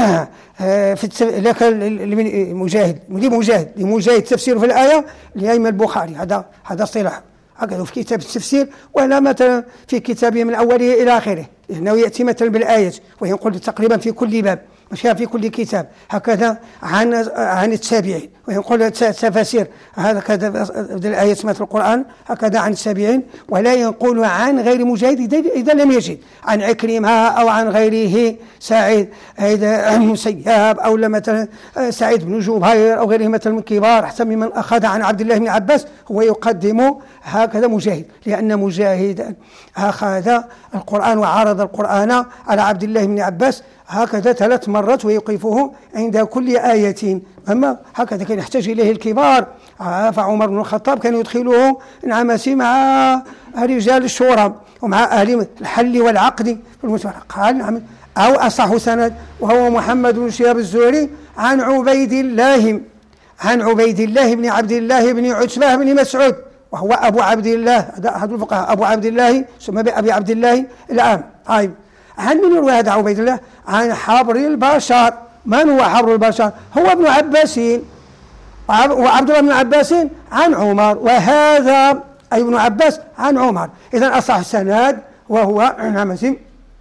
في التف... إذا كان مجاهد لمجاهد لمجاهد تفسير في الآية لأيمن البخاري، هذا هذا اصطلاح هكذا في كتاب التفسير، ولا مثلا في كتابه من أوله إلى آخره، لأنه يأتي مثلا بالآية وينقل تقريبا في كل باب مش في كل كتاب هكذا عن عن التابعين، وينقل التفاسير هكذا الآيات مثل القرآن هكذا عن التابعين، ولا ينقل عن غير مجاهد إذا لم يجد عن عكرمة أو عن غيره سعيد المسيب أو مثلا سعيد بن جبير أو غيره مثلا من كبار حتى ممن أخذ عن عبد الله بن عباس، هو يقدم هكذا مجاهد، لأن مجاهد أخذ القرآن وعرض القرآن على عبد الله بن عباس هكذا ثلاث مرات ويوقفه عند كل آية. أما هكذا كان يحتاج إليه الكبار. فعمر بن الخطاب كان يدخله نعمسي مع رجال الشورى ومع أهل الحل والعقد في المسألة. قال نعم. أو أصح سند وهو محمد بن شهاب الزهري عن عبيد الله عن عبيد الله بن عبد الله بن عتبة بن مسعود وهو أبو عبد الله، هذا أحد الفقهاء، أبو عبد الله سمى بأبي عبد الله الآن. طيب عن من يروي هذا عبيد الله؟ عن حبر البشر. من هو حبر البشر؟ هو ابن عباس وعبد الله بن عباس عن عمر، وهذا أي ابن عباس عن عمر. إذن أصح سند وهو نعم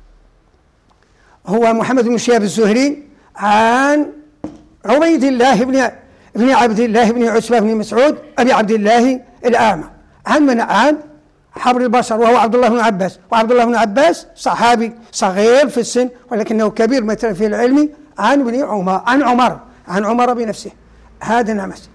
هو محمد بن شهاب الزهري عن عبيد الله بن ابن عبد الله بن عتبة بن مسعود أبي عبد الله الأعمى. عن من؟ عن حبر البشر وهو عبد الله بن عباس. وعبد الله بن عباس صحابي صغير في السن ولكنه كبير مثلا في العلم. عن ابن عمر عن عمر عن عمر بنفسه. هذا نعمس.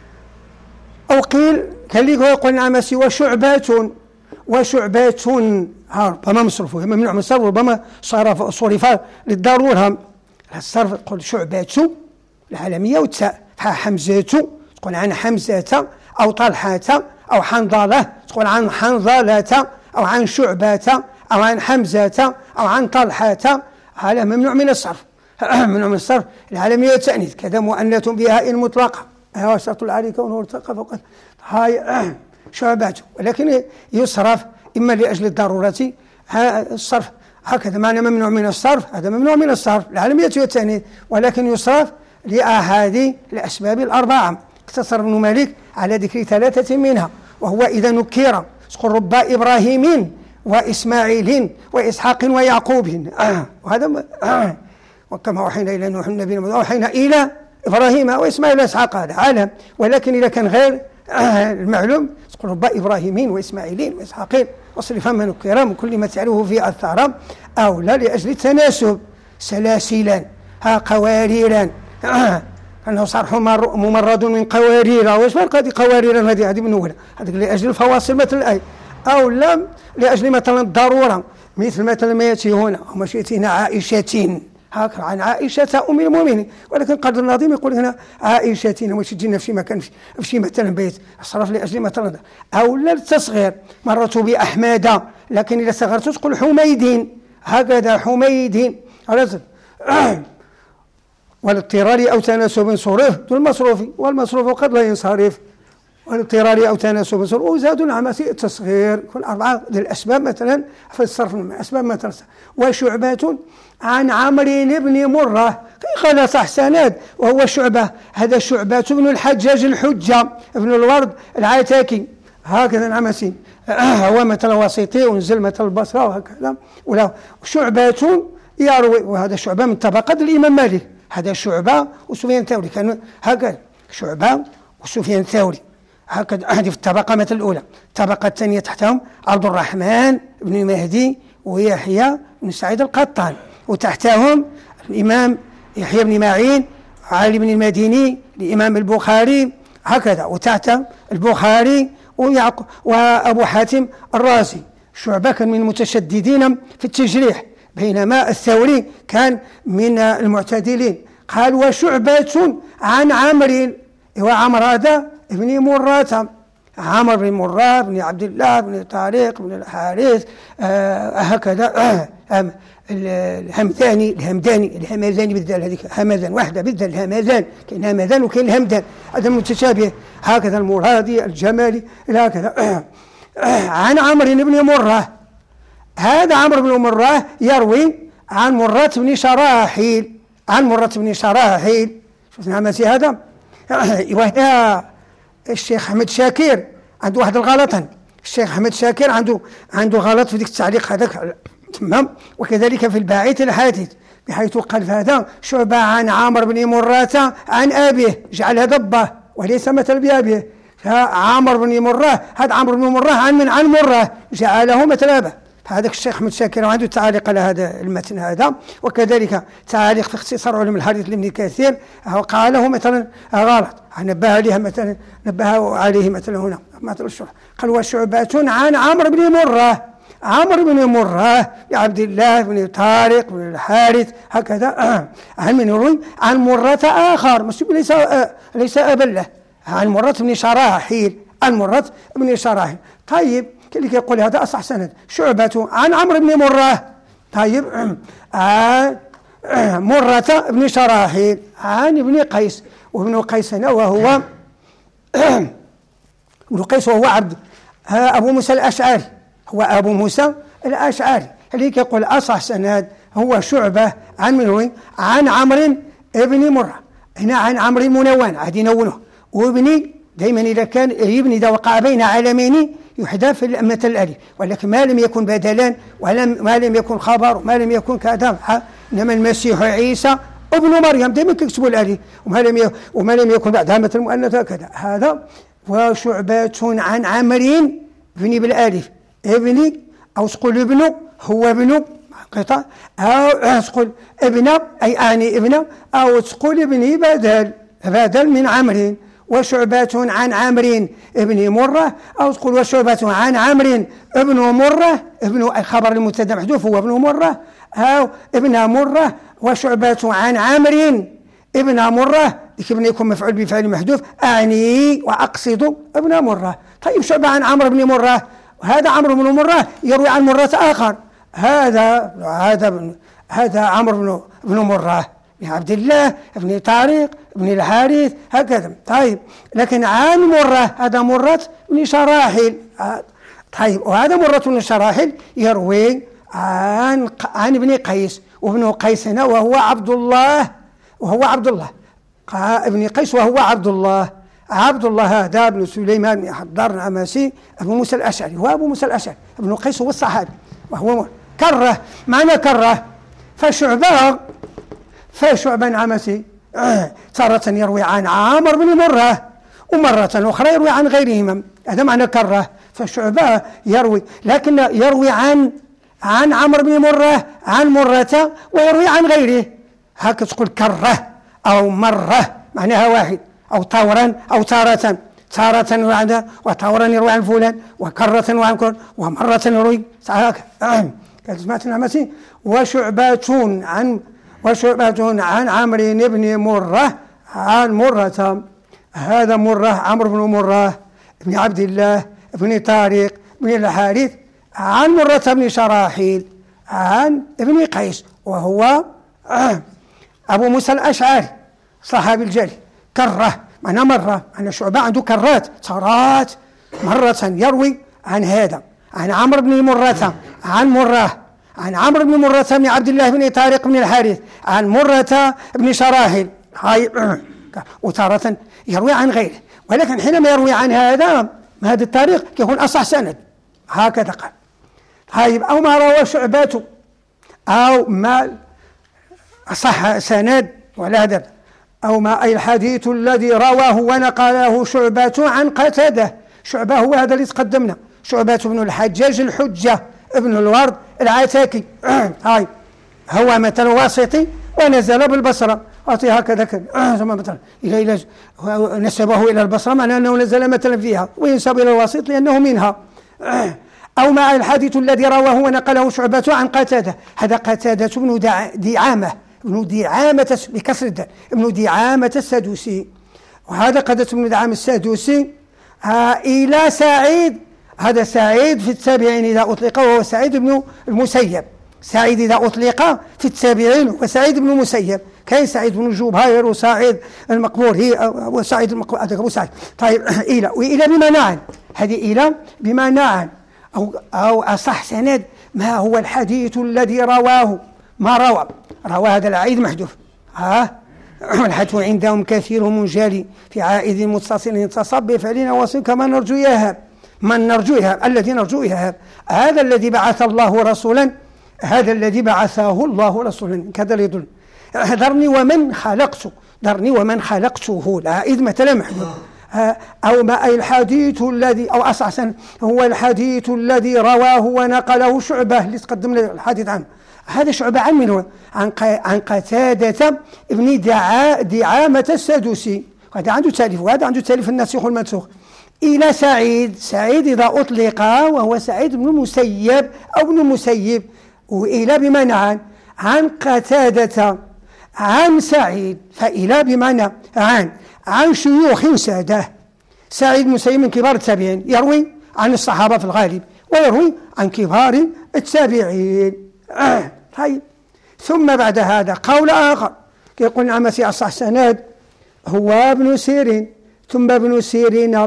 أو قيل كان لي يقول نعمسي وشعبات وشعبات ربما مصرف ممنوع من الصرف، ربما صرف صرف للضرورة. الصرف تقول شعبات العالمية وتاء حمزة تقول عن حمزة أو طلحة أو حنظلة تقول عن حنظلة أو عن شعبة أو عن حمزة أو عن طلحة. هذا ممنوع من الصرف. ممنوع من الصرف العالمية والتأنيث كذا مؤنث بهاء مطلقة. أيوة شرط العالي كونه ارتقى فوق هاي شعباته، ولكن يصرف إما لأجل الضرورة الصرف هكذا معنى ممنوع من الصرف. هذا ممنوع من الصرف العالمية والتأنيث، ولكن يصرف لأحد الأسباب الأربعة. اقتصر ابن مالك على ذكر ثلاثة منها، وهو إذا نكر تقول رب إبراهيم وإسماعيل وإسحاق ويعقوب. آه. وهذا آه. وكما أوحينا إلى نوح النبي وأوحينا إلى إبراهيم وإسماعيل وإسحاق، هذا عالم. ولكن إذا كان غير آه المعلوم تقول رب إبراهيم وإسماعيل وإسحاق وصرفا من نكر من كل ما تعرفه في أثار أو لا لأجل التناسب. سلاسلا ها قواريرا آه. أنه صرح ممرد من قوارير. واش فرق هذه قوارير؟ هذه هذه من أولى هذيك لأجل الفواصل مثل الآية، أو لم لأجل مثلا الضرورة مثل مثلا ما يأتي هنا وما شئتنا عائشة هكذا عن عائشة أم المؤمنين. ولكن قدر النظيم يقول هنا عائشة واش تجينا في مكان في شي مثلا بيت الصرف لأجل مثلا، أو لا التصغير مرت بأحمد، لكن إذا صغرت تقول حميدين هكذا حميدين. والاضطرار أو تناسب صرف دون المصروف، والمصروف قد لا ينصرف. والاضطرار أو تناسب صرف وزاد العمسي التصغير كل أربعة الأسباب مثلا في الصرف أسباب مثلا. وشعبات عن عمرو بن مرة قال صح سند وهو شعبة. هذا شعبات بن الحجاج الحجة ابن الورد العتاكي هكذا العمسي. هو مثلا وسيطي ونزل مثلا البصرة وهكذا. ولا شعبات يروي، وهذا شعبة من طبقات الإمام مالك. هذا شعبة وسفيان الثوري كانوا هكذا شعبة وسفيان الثوري هكذا. هذه في الطبقة مثل الأولى. الطبقة الثانية تحتهم عبد الرحمن بن مهدي ويحيى بن سعيد القطان، وتحتهم الإمام يحيى بن معين علي بن المديني الإمام البخاري هكذا، وتحت البخاري وأبو حاتم الرازي. شعبة كان من المتشددين في التجريح بينما الثوري كان من المعتدلين. قال وشعبة عن عمرو وعمر هذا ابن مرة، عمر بن مرة بن عبد الله بن طارق بن الحارث آه هكذا آه الهمداني الهمداني الهمذاني بالذال هذيك همذان واحدة بالذال الهمذان كاين همذان وكاين الهمدان هذا متشابه هكذا. المرادي الجمالي هكذا آه آه عن عمرو بن مرة. هذا عمرو بن مرة يروي عن مرة بن شراحيل عن مرة بن شراحيل. شفنا مسي هذا وهنا الشيخ أحمد شاكر عنده واحد الغلط. الشيخ أحمد شاكر عنده عنده غلط في ذيك التعليق هذاك تمام. وكذلك في الباعث الحادث بحيث قال هذا شعبة عن عمرو بن مرة عن أبيه جعلها ضبة وليس مثل بأبيه. عمرو بن مرة هذا عمرو بن مرة عن من عن مرة جعله مثل أبه. هذاك الشيخ أحمد شاكر عنده تعليق على هذا المتن هذا. وكذلك تعليق في اختصار علوم الحديث لابن كثير قاله مثلا غلط نبه عليها مثلا نبه عليه مثلا هنا مثل الشرح قال وشعبة عن عمرو بن مرة عمرو بن مرة عبد الله بن طارق بن الحارث هكذا عن من يروي عن مرة آخر مش ليس ليس أبا له عن مرة بن شراحيل عن مرة بن شراحيل. طيب اللي يقول هذا أصح سند شعبة عن عمرو بن مرة. طيب عن مرة بن شراحيل عن ابن قيس وابن قيس وهو ابن قيس وهو عبد أبو موسى الأشعري هو أبو موسى الأشعري اللي يقول أصح سند هو شعبة عن منوي عن عمرو ابن مرة. هنا عن عمرو منون عاد ينونه وابني دائما إذا كان يبني إذا وقع بين علمين يحذف مثل الألف ولكن ما لم يكن بدلا ولم ما لم يكن خبر وما لم يكن كذا. إنما المسيح عيسى ابن مريم دائما يكتبوا الألف وما لم وما لم يكن بعدها مثل المؤنث كذا. هذا وشعبة عن عمرو بني بالالف ابني او تقول ابنه هو ابنه قطع او تقول ابنه اي اني ابنه او تقول ابني بدل بدل من عمرو. وشعبة عن عمرو ابن مرة او تقول وشعبة عن عمرو ابن مرة ابن خبر المبتدا محذوف هو ابن مرة او ابن مرة. وشعبة عن عمرو ابن مرة يمكن يكون مفعول بفعل محذوف أعني وأقصد ابن مرة. طيب شعبة عن عمرو بن مرة وهذا عمرو بن مرة يروي عن مرة آخر هذا هذا هذا عمرو بن بن مرة بن عبد الله بن طارق بن الحارث هكذا. طيب لكن عن مرة هذا مرة بن شراحيل. طيب وهذا مرة بن شراحيل يروي عن عن ابن قيس وابن قيس وهو عبد الله وهو عبد الله ابن قيس وهو عبد الله عبد الله هذا ابن سليمان بن حضار العماسي أبو موسى الأشعري هو أبو موسى الأشعري ابن قيس هو الصحابي وهو كره معنى كره فشعبة فشعبا عماسي تارة يروي عن عامر بن مرة ومرة أخرى يروي عن غيرهما هذا معنى كره. فشعبة يروي لكن يروي عن عن عمرو بن مرة عن مرة ويروي عن غيره هكذا تقول كره أو مرة معناها واحد أو طورا أو تارة تارة يروي عنها وطورا يروي عن فلان وكرة وعن كل ومرة يروي هكذا كلمات العماسي. وشعبة عن وشعبة عن عمرو بن مرة عن مرة هذا مرة عمرو بن مرة بن عبد الله بن طارق بن الحارث عن مرة بن شراحيل عن ابن قيس وهو أبو موسى الأشعري صحابي الجليل كره معنى مرة أن شعبة عنده كرات تارات مرة يروي عن هذا عن عمرو بن مرة عن مرة عن عمرو بن مرة بن عبد الله بن طارق بن الحارث عن مرة بن شراحيل وتارة يروي عن غيره. ولكن حينما يروي عن هذا هذا الطريق يكون أصح سند هكذا قال. طيب أو ما روى شعبة أو ما أصح سند ولا هذا أو ما أي الحديث الذي رواه ونقله شعبة عن قتادة. شعبة هو هذا اللي تقدمنا شعبة بن الحجاج الحجة ابن الورد العتاكي هاي هو مثل واسطي ونزل بالبصرة أعطي هكذا ثم مثلا إلى إلى نسبه إلى البصرة معناه أنه نزل مثلا فيها وينسب إلى الواسط لأنه منها. أو مع الحديث الذي رواه ونقله شعبة عن قتادة هذا قتادة بن دعامة ابن دعامة بكسر الدال ابن دعامة السدوسي وهذا قتادة بن دعامة السدوسي إلى سعيد هذا سعيد في التابعين إذا أطلق وهو سعيد بن المسيب سعيد إذا أطلق في التابعين وسعيد بن المسيب كاين سعيد بن جبير وسعيد المقبور هي وسعيد المقبور هذا أبو سعيد. طيب إلى وإلى بما نعن هذه إلى بما نعن أو أو أصح سند ما هو الحديث الذي رواه ما روى روى هذا العيد محذوف ها والحدث عندهم كثير منجلي في عائد متصل تصب بفعلنا وصل كما نرجو يهاب من نرجو يهاب الذي نرجو يهاب هذا الذي بعث الله رسولا هذا الذي بعثه الله رسولا كذا يدل ذرني ومن خلقته ذرني ومن خلقته العائد مثلا محذوف أو ما أي الحديث الذي أو أصح هو الحديث الذي رواه ونقله شعبة اللي تقدمنا الحديث عنه هذا شعبة عن من هو عن عن قتادة ابن دعا دعامة السدوسي هذا عنده تاليف وهذا عنده تاليف الناسخ والمنسوخ إلى سعيد. سعيد إذا أطلق وهو سعيد بن المسيب أو ابن المسيب، وإلى بمعنى عن عن قتادة عن سعيد، فإلى بمعنى عن عن شيوخ سادة. سعيد بن المسيب من كبار التابعين، يروي عن الصحابة في الغالب ويروي عن كبار التابعين. آه. طيب، ثم بعد هذا قول آخر يقول نعم في أصح سند هو ابن سيرين، ثم ابن سيرين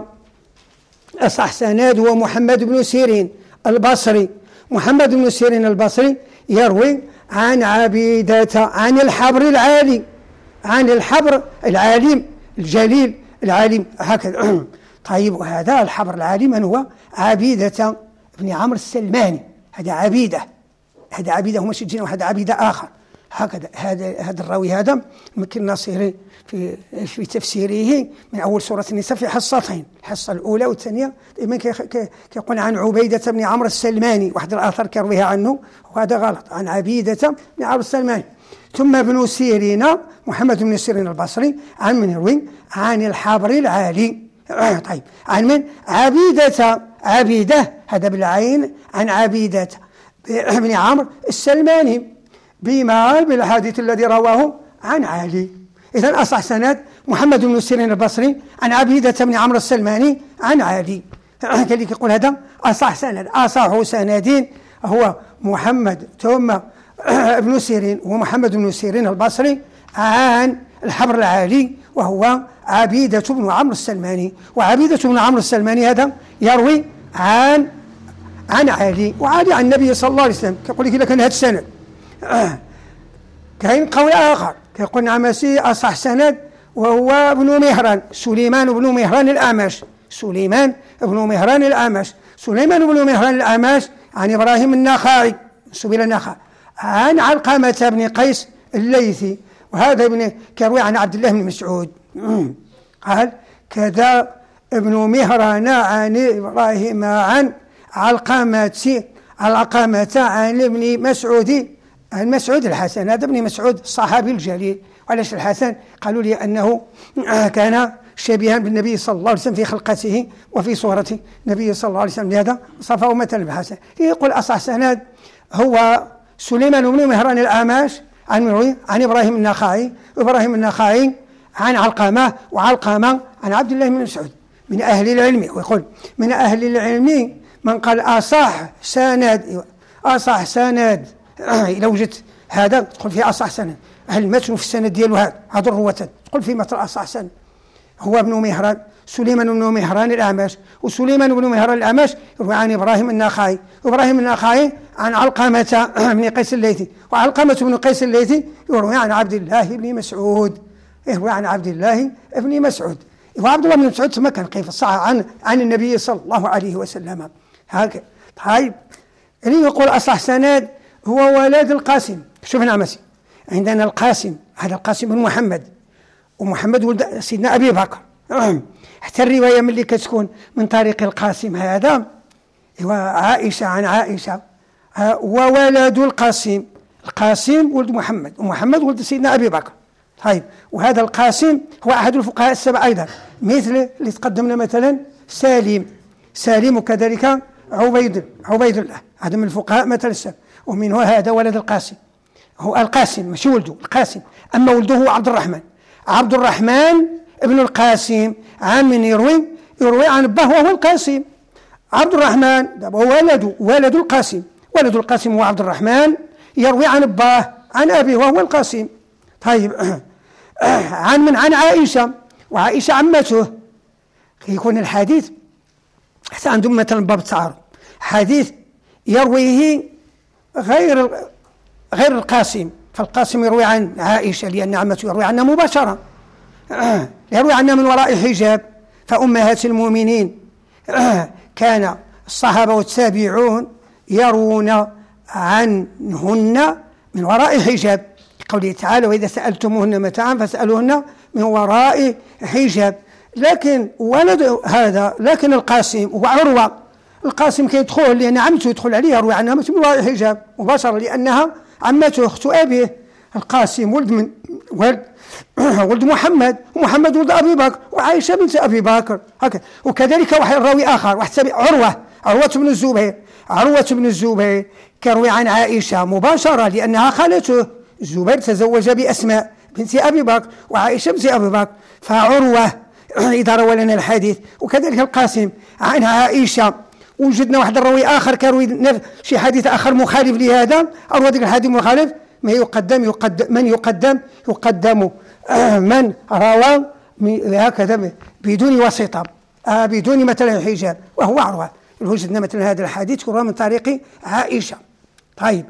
أصح سند هو محمد بن سيرين البصري. محمد بن سيرين البصري يروي عن عبيدة عن الحبر العالي، عن الحبر العالم الجليل العالم هكذا. طيب، وهذا الحبر العالم من هو؟ عبيدة بن عمرو السلماني. هذا عبيدة، هذا عبيدة هو مش جن، وهذا عبيدة آخر هكذا. هذا هذا الراوي هذا ممكن الناصري في في تفسيره من أول سورة النساء في حصتين، الحصة الأولى والثانية دائما كيقول عن عبيدة بن عمرو السلماني، واحد الآثار كيرويها عنه وهذا غلط، عن عبيدة بن عمرو السلماني. ثم ابن سيرين محمد بن سيرين البصري عن من يروي عن الحبر العالي. آه طيب، عن من؟ عبيدة، عبيدة هذا بالعين، عن عبيدة بن عمرو السلماني بما بالحديث الذي رواه عن علي. إذن أصح سند محمد بن سيرين البصري عن عبيدة بن عمرو السلماني عن علي. كذلك يقول هذا أصح سند. أصح سندين هو محمد ثم ابن سيرين ومحمد بن سيرين البصري عن الحبر العالي وهو عبيدة بن عمرو السلماني. وعبيدة بن عمرو السلماني هذا يروي عن عن علي، وعلي عن النبي صلى الله عليه وسلم. كيقول لك لكن هذا السند آه. كاين قول آخر كيقول نعم سي أصح سند وهو ابن مهران، سليمان بن مهران الأعمش، سليمان بن مهران الأعمش، سليمان بن مهران الأعمش عن إبراهيم النخعي، سبيل النخعي، عن علقمة بن قيس الليثي، وهذا ابن كروي عن عبد الله بن مسعود. قال كذا ابن مهران عن إبراهيم عن علقمة علقمة عن ابن مسعود، المسعود الحسن، هذا ابن مسعود الصحابي الجليل. وعلاش الحسن؟ قالوا لي أنه كان شبيها بالنبي صلى الله عليه وسلم في خلقته وفي صورة النبي صلى الله عليه وسلم، لهذا صفه مثلا بحسن. يقول أصح سند هو سليمان بن مهران الأعمش عن مروي عن إبراهيم النخعي، إبراهيم النخعي عن علقمة، وعلقمة عن عبد الله بن مسعود من أهل العلم. ويقول من أهل العلم من قال أصح سند، أصح سند إذا وجدت هذا تقول فيه أصح سند، أهل المتن في السند ديالو هذا هذا الرواة تقول فيه مثل أصح سند هو ابن مهران، سليمان بن مهران الأعمش. وسليمان بن مهران الأعمش يروي عن إبراهيم النخعي، إبراهيم النخعي عن علقمة بن قيس الليثي، وعلقمة بن قيس الليثي يروي عن عبد الله بن مسعود، يروي عن عبد الله بن مسعود. وعبد الله بن مسعود ثم كان كيف صح عن عن النبي صلى الله عليه وسلم هكذا. طيب، اللي يقول أصح سند هو ولد القاسم. شوفنا مسي عندنا القاسم، هذا القاسم بن محمد، ومحمد ولد سيدنا أبي بكر. حتى الرواية من اللي كتكون من طريق القاسم هذا وعائشة عن عائشة وولد القاسم، القاسم ولد محمد، ومحمد ولد سيدنا أبي بكر. طيب، وهذا القاسم هو أحد الفقهاء السبع أيضا، مثل اللي تقدمنا مثلا سالم، سالم وكذلك عبيد عبيد الله، هذا من الفقهاء مثل السبع، ومنه هذا ولد القاسم، هو القاسم ماشي ولده القاسم، أما ولده هو عبد الرحمن، عبد الرحمن ابن القاسم. عن من يروي؟ يروي عن أباه وهو القاسم، عبد الرحمن ولده ولد القاسم، ولد القاسم هو عبد الرحمن، يروي عن أباه عن أبيه وهو القاسم. طيب، عن من؟ عن عائشة، وعائشة عمته. يكون الحديث حتى عندهم مثلا باب التعارض، حديث يرويه غير غير القاسم، فالقاسم يروي عن عائشة لأن عمته يروي عنها مباشرة، يروي عنها من وراء حجاب. فأمهات المؤمنين كان الصحابة والتابعون يرون عنهن من وراء حجاب، قوله تعالى وإذا سألتموهن متاعا فاسألوهن من وراء حجاب. لكن ولد هذا، لكن القاسم وعروة، القاسم كيدخل لأن عمته يدخل عليه يروي عنها من وراء حجاب مباشرة، لأنها عمته أخت أبيه القاسم ولد من ولد ولد محمد، ومحمد ولد أبي بكر، وعائشة بنت أبي بكر هكذا. وكذلك واحد راوي آخر واحد عروة عروة بن الزبير عروة بن الزبير كروي عن عائشة مباشرة لأنها خالته. الزبير تزوج بأسماء بنت أبي بكر وعائشة بنت أبي بكر، فعروة إذا روى لنا الحديث. وكذلك القاسم عن عائشة. وجدنا واحد الراوي آخر كروي شي حديث آخر مخالف لهذا، أروى ذلك الحديث مخالف. ما يقدم يقدم من يقدم يقدم آه من روى هكذا بدون واسطة، آه بدون مثلا حجاب، وهو عروة. وجدنا مثلا هذا الحديث يروى من طريق عائشة. طيب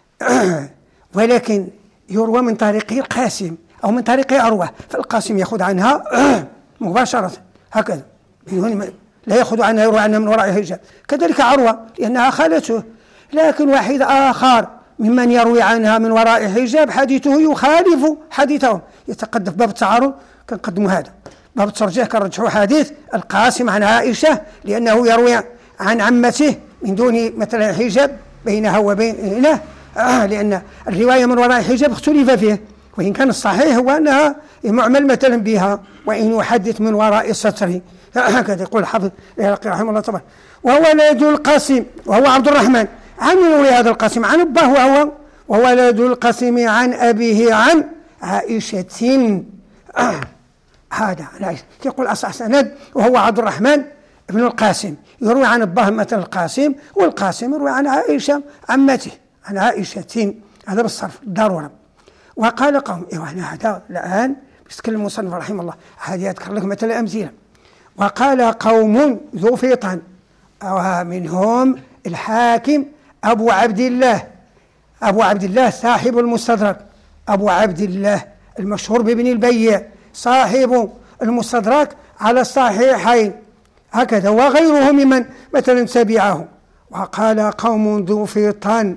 ولكن يروى من طريق القاسم أو من طريق عروة، فالقاسم يأخذ عنها مباشرة هكذا بدون لا يأخذ عنها، يروى عنها من وراء حجاب. كذلك عروة لأنها خالته. لكن واحد آخر ممن يروي عنها من وراء حجاب حديثه يخالف حديثهم، يتقدم باب التعارض كنقدموا هذا، باب الترجيح كنرجحوا حديث القاسم عن عائشة لأنه يروي عن عمته من دون مثلا حجاب بينها وبينه، آه لأن الرواية من وراء حجاب اختلف فيه، وإن كان الصحيح هو أنها معمل مثلا بها وإن يحدث من وراء ستره هكذا. يقول الحافظ العراقي رحمه الله طبعا. وولد القاسم وهو عبد الرحمن. عن يروي هذا القاسم عن أباه وهو وولد القاسم عن أبيه عن عائشة. آه. هذا عائشة يقول أصح سند وهو عبد الرحمن ابن القاسم، يروي عن أباه مثل القاسم، والقاسم يروي عن عائشة عمته عن عائشة. هذا بالصرف ضرورة. وقال قوم إيه هذا الآن بيتكلم المصنف رحمه الله، هذه أذكر لكم مثل أمثلة. وقال قوم ذو فيطان ومنهم الحاكم أبو عبد الله أبو عبد الله صاحب المستدرك، أبو عبد الله المشهور بابن البيع صاحب المستدرك على الصحيحين هكذا، وغيره ممن مثلا تبعه. وقال قوم ذو فيطان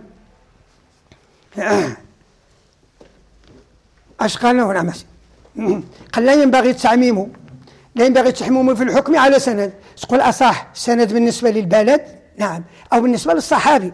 أشقالنا ونعمس. قال لا ينبغي التعميم، لا ينبغي التحميم في الحكم على سند. تقول أصح سند بالنسبة للبلد نعم أو بالنسبة للصحابي.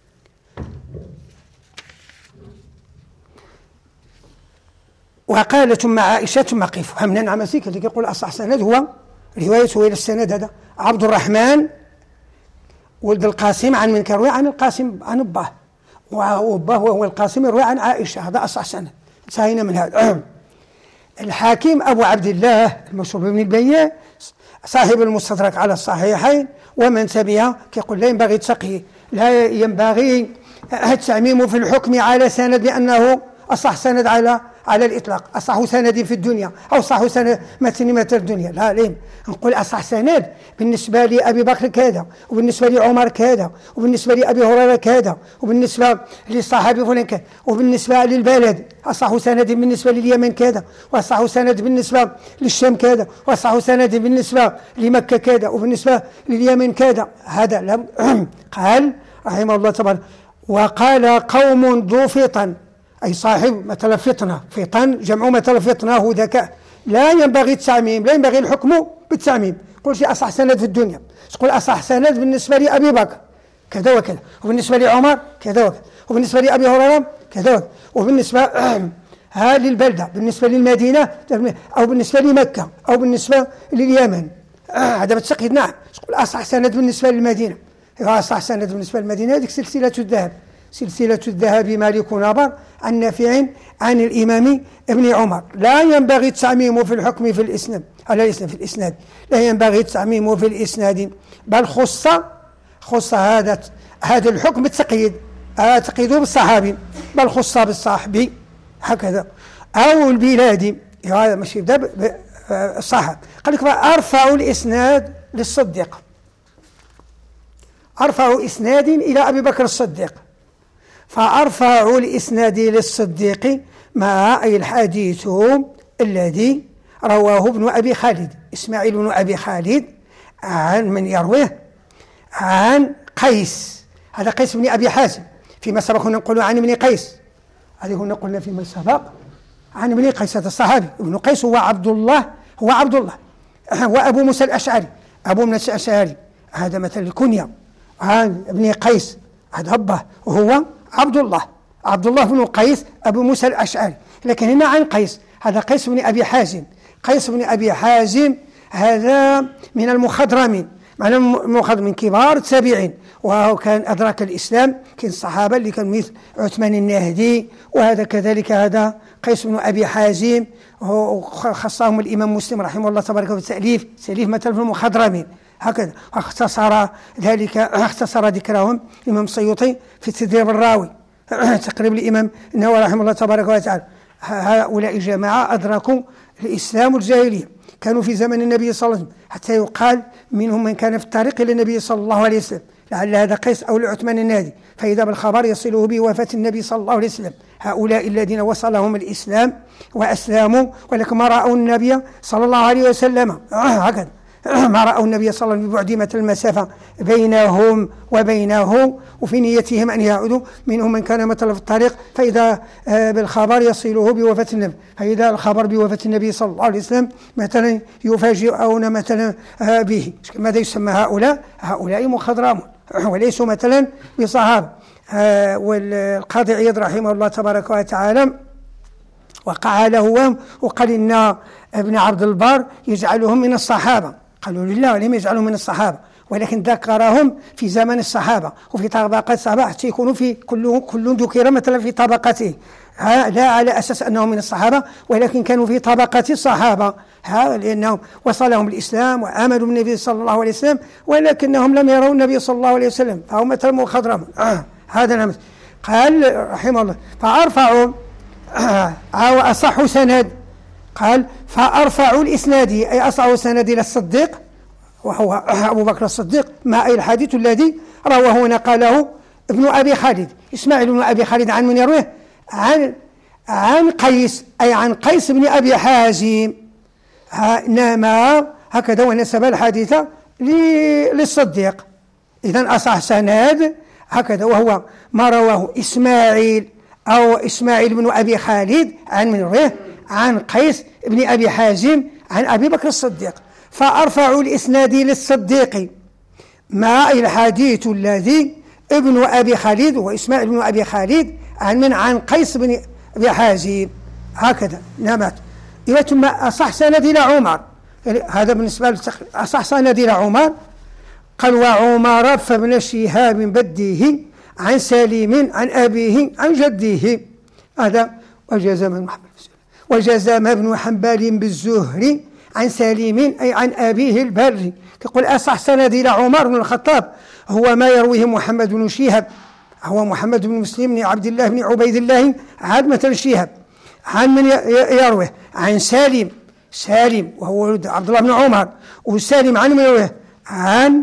وقال ثم عائشة ثم قف همنا نعمسي اللي يقول أصح سند هو روايته إلى السند هذا عبد الرحمن ولد القاسم عن من كروي عن القاسم عن أباه، وأباه وهو القاسم يروي عن عائشة، هذا أصح سند. انتهينا من هذا. الحاكم أبو عبد الله المشهور بابن البيع صاحب المستدرك على الصحيحين ومن تبعه كيقول لا ينبغي التقييد، لا ينبغي التعميم في الحكم على سند بأنه أصح سند على على الإطلاق، أصح سند في الدنيا أو أصح سند مثل مثل الدنيا، لا ليه نقول أصح سند بالنسبة لأبي بكر كذا، وبالنسبة لعمر كذا، وبالنسبة لأبي هريرة كذا، وبالنسبة للصحابي فلان كذا، وبالنسبة للبلد أصح سند بالنسبة لليمن كذا، وأصح سند بالنسبة للشام كذا، وأصح سند بالنسبة لمكة كذا، وبالنسبة لليمن كذا. هذا لم قال رحمه الله تبارك. وقال قوم ذو فطن أي صاحب مثل فطنة، فطن جمع مثل فطنة هو ذكاء، لا ينبغي التعميم، لا ينبغي الحكم بالتعميم. قل شيء أصح سند في الدنيا، تقول أصح سند بالنسبة لأبي بكر كذا وكذا، وبالنسبة لعمر كذا وكذا، وبالنسبة لأبي هريرة كذا وكذا، وبالنسبة ها للبلدة بالنسبة للمدينة أو بالنسبة لمكة أو بالنسبة لليمن. هذا بالتقييد نعم. تقول أصح سند بالنسبة للمدينة، أصح سند بالنسبة للمدينة هذيك سلسلة الذهب، سلسلة الذهب مالك نابر عن نافع عن الإمام ابن عمر. لا ينبغي التعميم في الحكم في الإسناد على الإسناد في الإسناد، لا ينبغي التعميم في الإسناد، بل خص خص هذا هذا الحكم بالتقييد، تقييده بالصحابي، بل خص بالصحابي هكذا أو البلاد. هذا ماشي يبدأ الصحابة. قال لك أرفع الإسناد للصديق، أرفع إسناد إلى أبي بكر الصديق، فأرفع الإسناد للصديق مع أي الحديث الذي رواه ابن أبي خالد إسماعيل بن أبي خالد عن من يرويه عن قيس، هذا قيس بن أبي حازم. فيما سبق هنا نقول عن ابن قيس، هذه هنا قلنا فيما سبق عن ابن قيس، هذا الصحابي. ابن قيس هو عبد الله هو عبد الله وأبو موسى الأشعري أبو موسى الأشعري، هذا مثل الكنية عن ابن قيس، هذا أباه وهو عبد الله عبد الله بن قيس أبو موسى الأشعري، لكن هنا عن قيس، هذا قيس بن أبي حازم. قيس بن أبي حازم هذا من المخضرمين، معنى المخضرمين كبار التابعين، وهو كان أدرك الإسلام. كان الصحابة اللي كان مثل عثمان النهدي، وهذا كذلك هذا قيس بن أبي حازم، وخصهم الإمام مسلم رحمه الله تبارك وتعالى تأليف تأليف مثل في المخضرمين هكذا، واختصر ذلك اختصر ذكرهم الإمام السيوطي في تدريب الراوي تقريب الإمام النووي رحمه الله تبارك وتعالى. هؤلاء جماعة أدركوا الإسلام والجاهلية، كانوا في زمن النبي صلى الله عليه وسلم، حتى يقال منهم من كان في الطريق إلى النبي صلى الله عليه وسلم، لعل هذا قيس أو لعثمان النادي، فإذا بالخبر يصله بوفاة النبي صلى الله عليه وسلم. هؤلاء الذين وصلهم الإسلام وأسلموا ولكن ما رأوا النبي صلى الله عليه وسلم هكذا، ما رأوا النبي صلى الله عليه وسلم ببعد مثل المسافة بينهم وبينه، وفي نيتهم أن يعودوا. منهم من كان مثلا في الطريق، فإذا بالخبر يصله بوفاة النبي، فإذا الخبر بوفاة النبي صلى الله عليه وسلم مثلا يفاجئون مثلا به. ماذا يسمى هؤلاء؟ هؤلاء مخضرمون وليسوا مثلا بصحابة. والقاضي عياض رحمه الله تبارك وتعالى وقع له وهم، وقال إن ابن عبد البر يجعلهم من الصحابة. قالوا لله ولم يجعلهم من الصحابة، ولكن ذكرهم في زمن الصحابة وفي طبقات الصحابة حتى يكونوا في كل كل ذكر مثلا في طبقته، لا على أساس أنهم من الصحابة، ولكن كانوا في طبقة الصحابة، لأنهم وصلهم الإسلام وآمنوا بالنبي صلى الله عليه وسلم، ولكنهم لم يروا النبي صلى الله عليه وسلم، فهم مثل مخضرمون. آه هذا نمت. قال رحمه الله فأرفعوا أو أصح سند، قال فأرفعوا الإسناد أي أصح سند إلى الصديق وهو أبو بكر الصديق، ما أي الحديث الذي رواه ونقله ابن أبي خالد إسماعيل بن أبي خالد. عن من يرويه؟ عن عن قيس أي عن قيس بن أبي حازم، نما هكذا ونسب الحديث للصديق. إذن أصح سند هكذا، وهو ما رواه إسماعيل أو إسماعيل بن أبي خالد عن من يرويه؟ عن قيس بن أبي حازم عن أبي بكر الصديق. فأرفعوا الإسناد للصديق ما الحديث الذي ابن أبي خالد وإسماعيل بن أبي خالد عن من عن قيس بن أبي حازم هكذا نمت. إذا ثم أصح سند إلى عمر، هذا بالنسبة للتخريج. أصح سند إلى عمر قال وعمر فابن شهاب بديه عن سليم عن أبيه عن جده، هذا وجزم بن محمد وجزم ابن حنبل بالزهري عن سليم أي عن أبيه البري. يقول أصح سند إلى عمر بن الخطاب هو ما يرويه محمد بن شهاب، هو محمد بن مسلم بن عبد الله بن عبيد الله عاد مثل شهاب. عن من يرويه؟ عن سالم، سالم وهو ولد عبد الله بن عمر، وسالم عن من يرويه؟ عن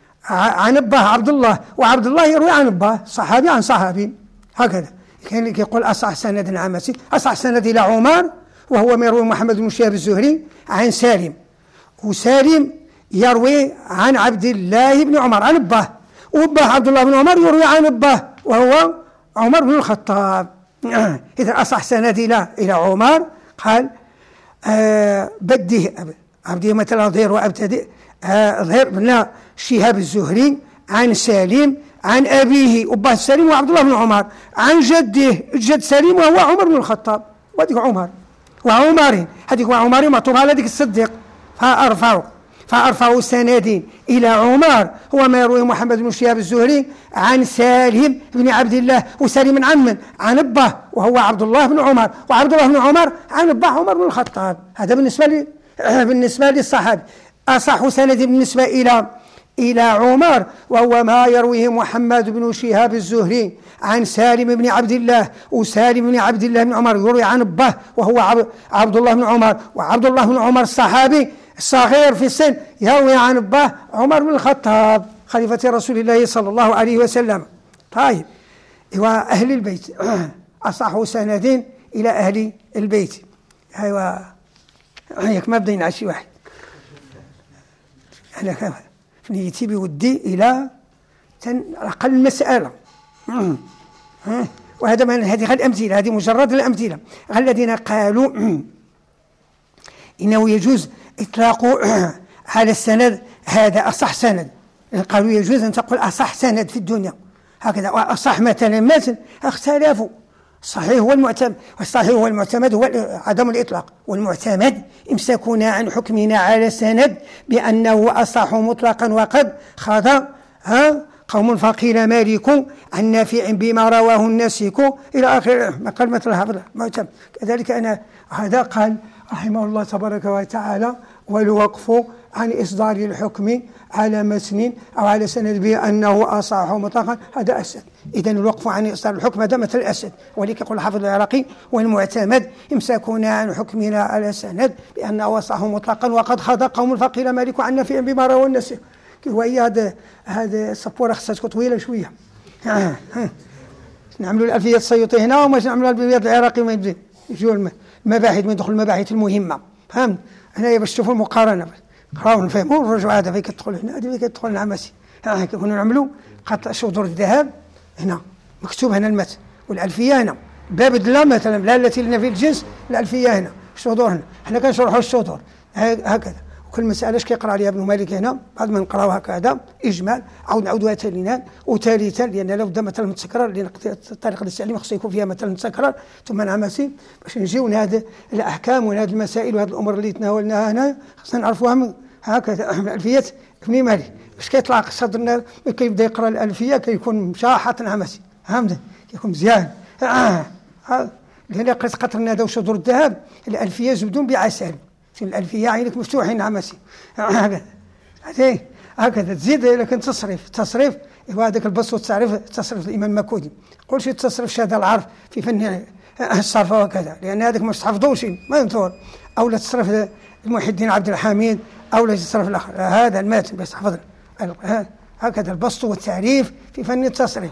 عن أباه عبد الله، وعبد الله يروي عن أباه صحابي عن صحابي هكذا. كان يقول أصح سند عامة، أصح سند إلى عمر وهو ما يروي محمد بن شهاب الزهري عن سالم، وسالم يروي عن عبد الله بن عمر عن أباه، وأباه عبد الله بن عمر يروي عن أباه وهو عمر بن الخطاب. إذا أصح سند إلى إلى عمر قال آه بده عبده مثلا ظهير وأبتدئ آه ظهير بن شهاب الزهري عن سالم عن أبيه أباه سالم وعبد الله بن عمر عن جده جد سالم وهو عمر بن الخطاب. وهذيك عمر وعمر هذيك وعمر معطوف على ذيك الصديق. فأرفعوا فأرفعوا سندين إلى عمر هو ما يروي محمد بن شهاب الزهري عن سالم بن عبد الله، وسالم عن من؟ عن أباه وهو عبد الله بن عمر، وعبد الله بن عمر عن أباه عمر بن الخطاب. هذا بالنسبة لي بالنسبة للصحابي. أصح سند بالنسبة إلى إلى عمر وهو ما يرويه محمد بن شهاب الزهري عن سالم بن عبد الله، وسالم بن عبد الله بن عمر يروي عن أباه وهو عبد الله بن عمر، وعبد الله بن عمر الصحابي الصغير في السن يروي عن أباه عمر بن الخطاب خليفة رسول الله صلى الله عليه وسلم. طيب وأهل البيت أصح سندين إلى أهل البيت. أيوة هيك ما بدينا على شي واحد، أنا كمان نيتي بودي إلى أقل المسألة. وهذا من هذه الأمثلة، هذه مجرد الأمثلة. الذين قالوا إنه يجوز إطلاق على السند هذا أصح سند، قالوا يجوز أن تقول أصح سند في الدنيا هكذا، وأصح مثلا مثل اختلفوا الصحيح هو المعتمد، والصحيح هو المعتمد هو عدم الإطلاق، والمعتمد إمساكنا عن حكمنا على سند بأنه أصح مطلقا وقد خاض ها قوم فقيل مالك عن نافع بما رواه الناسك إلى آخر ما قال مثل هذا معتمد. كذلك أنا هذا قال رحمه الله تبارك وتعالى: والوقف عن إصدار الحكم على متن أو على سند بأنه أصح مطلقا هذا أسد. إذن الوقف عن إصدار الحكم هذا مثل الأسد. ولذلك يقول الحافظ العراقي: والمعتمد إمساكنا عن حكمنا على سند بأنه أصح مطلقا وقد خاض قوم فقيل مالك عن نافع بما رواه الناسك. وهي هذا هذا الصبورة خصها تكون طويلة شوية. نعملوا الألفية السيوطي هنا وما نعملوا الألفية العراقي ما يبدأ يجوا المباحث من دخل المباحث المهمة. فهمت؟ هنا باش تشوفوا المقارنة قراو نفهموا ونرجعوا هذا فين كتدخل هنا هذه فين كتدخل العماسي. ها كنا نعملوا قطع شذور الذهب هنا مكتوب هنا المتن، والألفية هنا باب الدلا مثلا لا التي لنا في الجنس الألفية هنا الشذور هنا حنا كنشرحوا الشذور هكذا. وكل مسألة اش كيقرا عليها ابن مالك هنا بعد ما نقراو هكذا إجمال عاود نعاودوها ثانيا وثالثا، لأن لو بدا مثلا متكرر لأن الطريقة التعليم خصو يكون فيها مثلا متكرر ثم نعمسي باش نجيو لهذه الأحكام وهذه المسائل وهذه الأمور اللي تناولناها هنا خصنا نعرفوها من هكذا. ألفية ابن مالك باش كيطلع صدرنا كيبدا يقرا الألفية كيكون مشاحة نعمسي فهمت كيكون مزيان. آه. آه. لأن قريت قطر هذا وشذور الذهب الألفية زبدون بعسل الألفية عينك مفتوحين عمسي هكذا هكذا تزيد. لكن تصريف تصريف وهذاك البسط والتعريف تصريف الإمام مكودي قول شي تصريف شهادة العرف في فن الصرف وكذا، لأن هذاك مش تحفظوش ما ينثور. أو لا تصرف المحي الدين عبد الحميد أو لا تصرف الآخر هذا الماتن بس تحفظ هكذا البسط والتعريف في فن التصريف.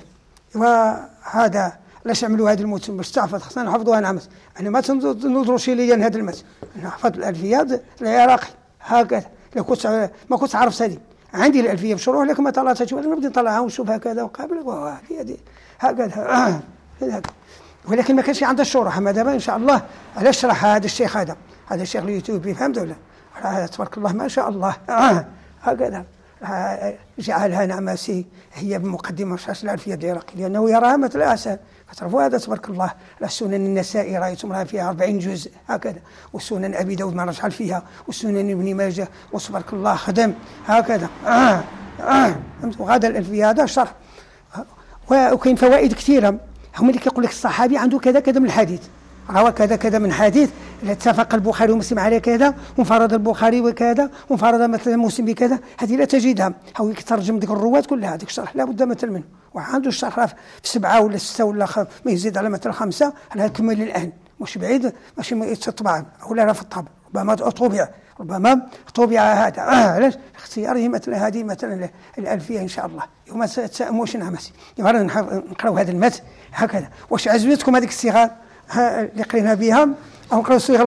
وهذا لاش عملوا هذه المتن باش تحفظ خصنا نحفظوها نعمس. أنا ما تنظروش لي هذا المتن نحفظ الألفيات العراقي هكذا. لو كنت ما كنت عارف هذه عندي الألفية بشروح لكن ما طلعتهاش ولا نبدا نطلعها ونشوف هكذا وقابل وهذه هكذا هكذا. ولكن ما كانش عندها الشروح. ما دابا إن شاء الله على شرح هذا الشيخ هذا هذا الشيخ اليوتيوبي فهمت ولا هذا تبارك الله ما شاء الله هكذا جعلها نعماسي هي بمقدمة شرح الألفية العراقي لأنه يراها مثل أحسن. فتعرفوا هذا تبارك الله. السنن النسائي رأيتم لها فيها أربعين جزء هكذا، والسنن أبي داود ما رجع فيها، والسنن ابن ماجه وتبارك الله خدم هكذا. آه آه وهذا الألفية هذا شرح. وكاين فوائد كثيرة. هم اللي كيقول لك الصحابي عنده كذا كذا من الحديث روى كذا كذا من حديث اتفق البخاري ومسلم على كذا وانفرد البخاري وكذا وانفرد مثلا مسلم بكذا. هذه لا تجدها. هو يترجم ذيك الرواة كلها هذيك الشرح لا بد مثل منه. وعنده الشرح في سبعة ولا ستة ولا خ... ما يزيد على مثل خمسة على كمل الآن مش بعيد ماشي يتطبع ولا لا في الطبع ربما طبع ربما طبع هذا. علاش اختياره مثل هذه مثلا الألفية إن شاء الله يوم تسأموش نعمسي يبغى نقراو هذا المتن هكذا. واش عزوتكم هذيك الصيغة اللي قرينا بها أو نقراو الصيغة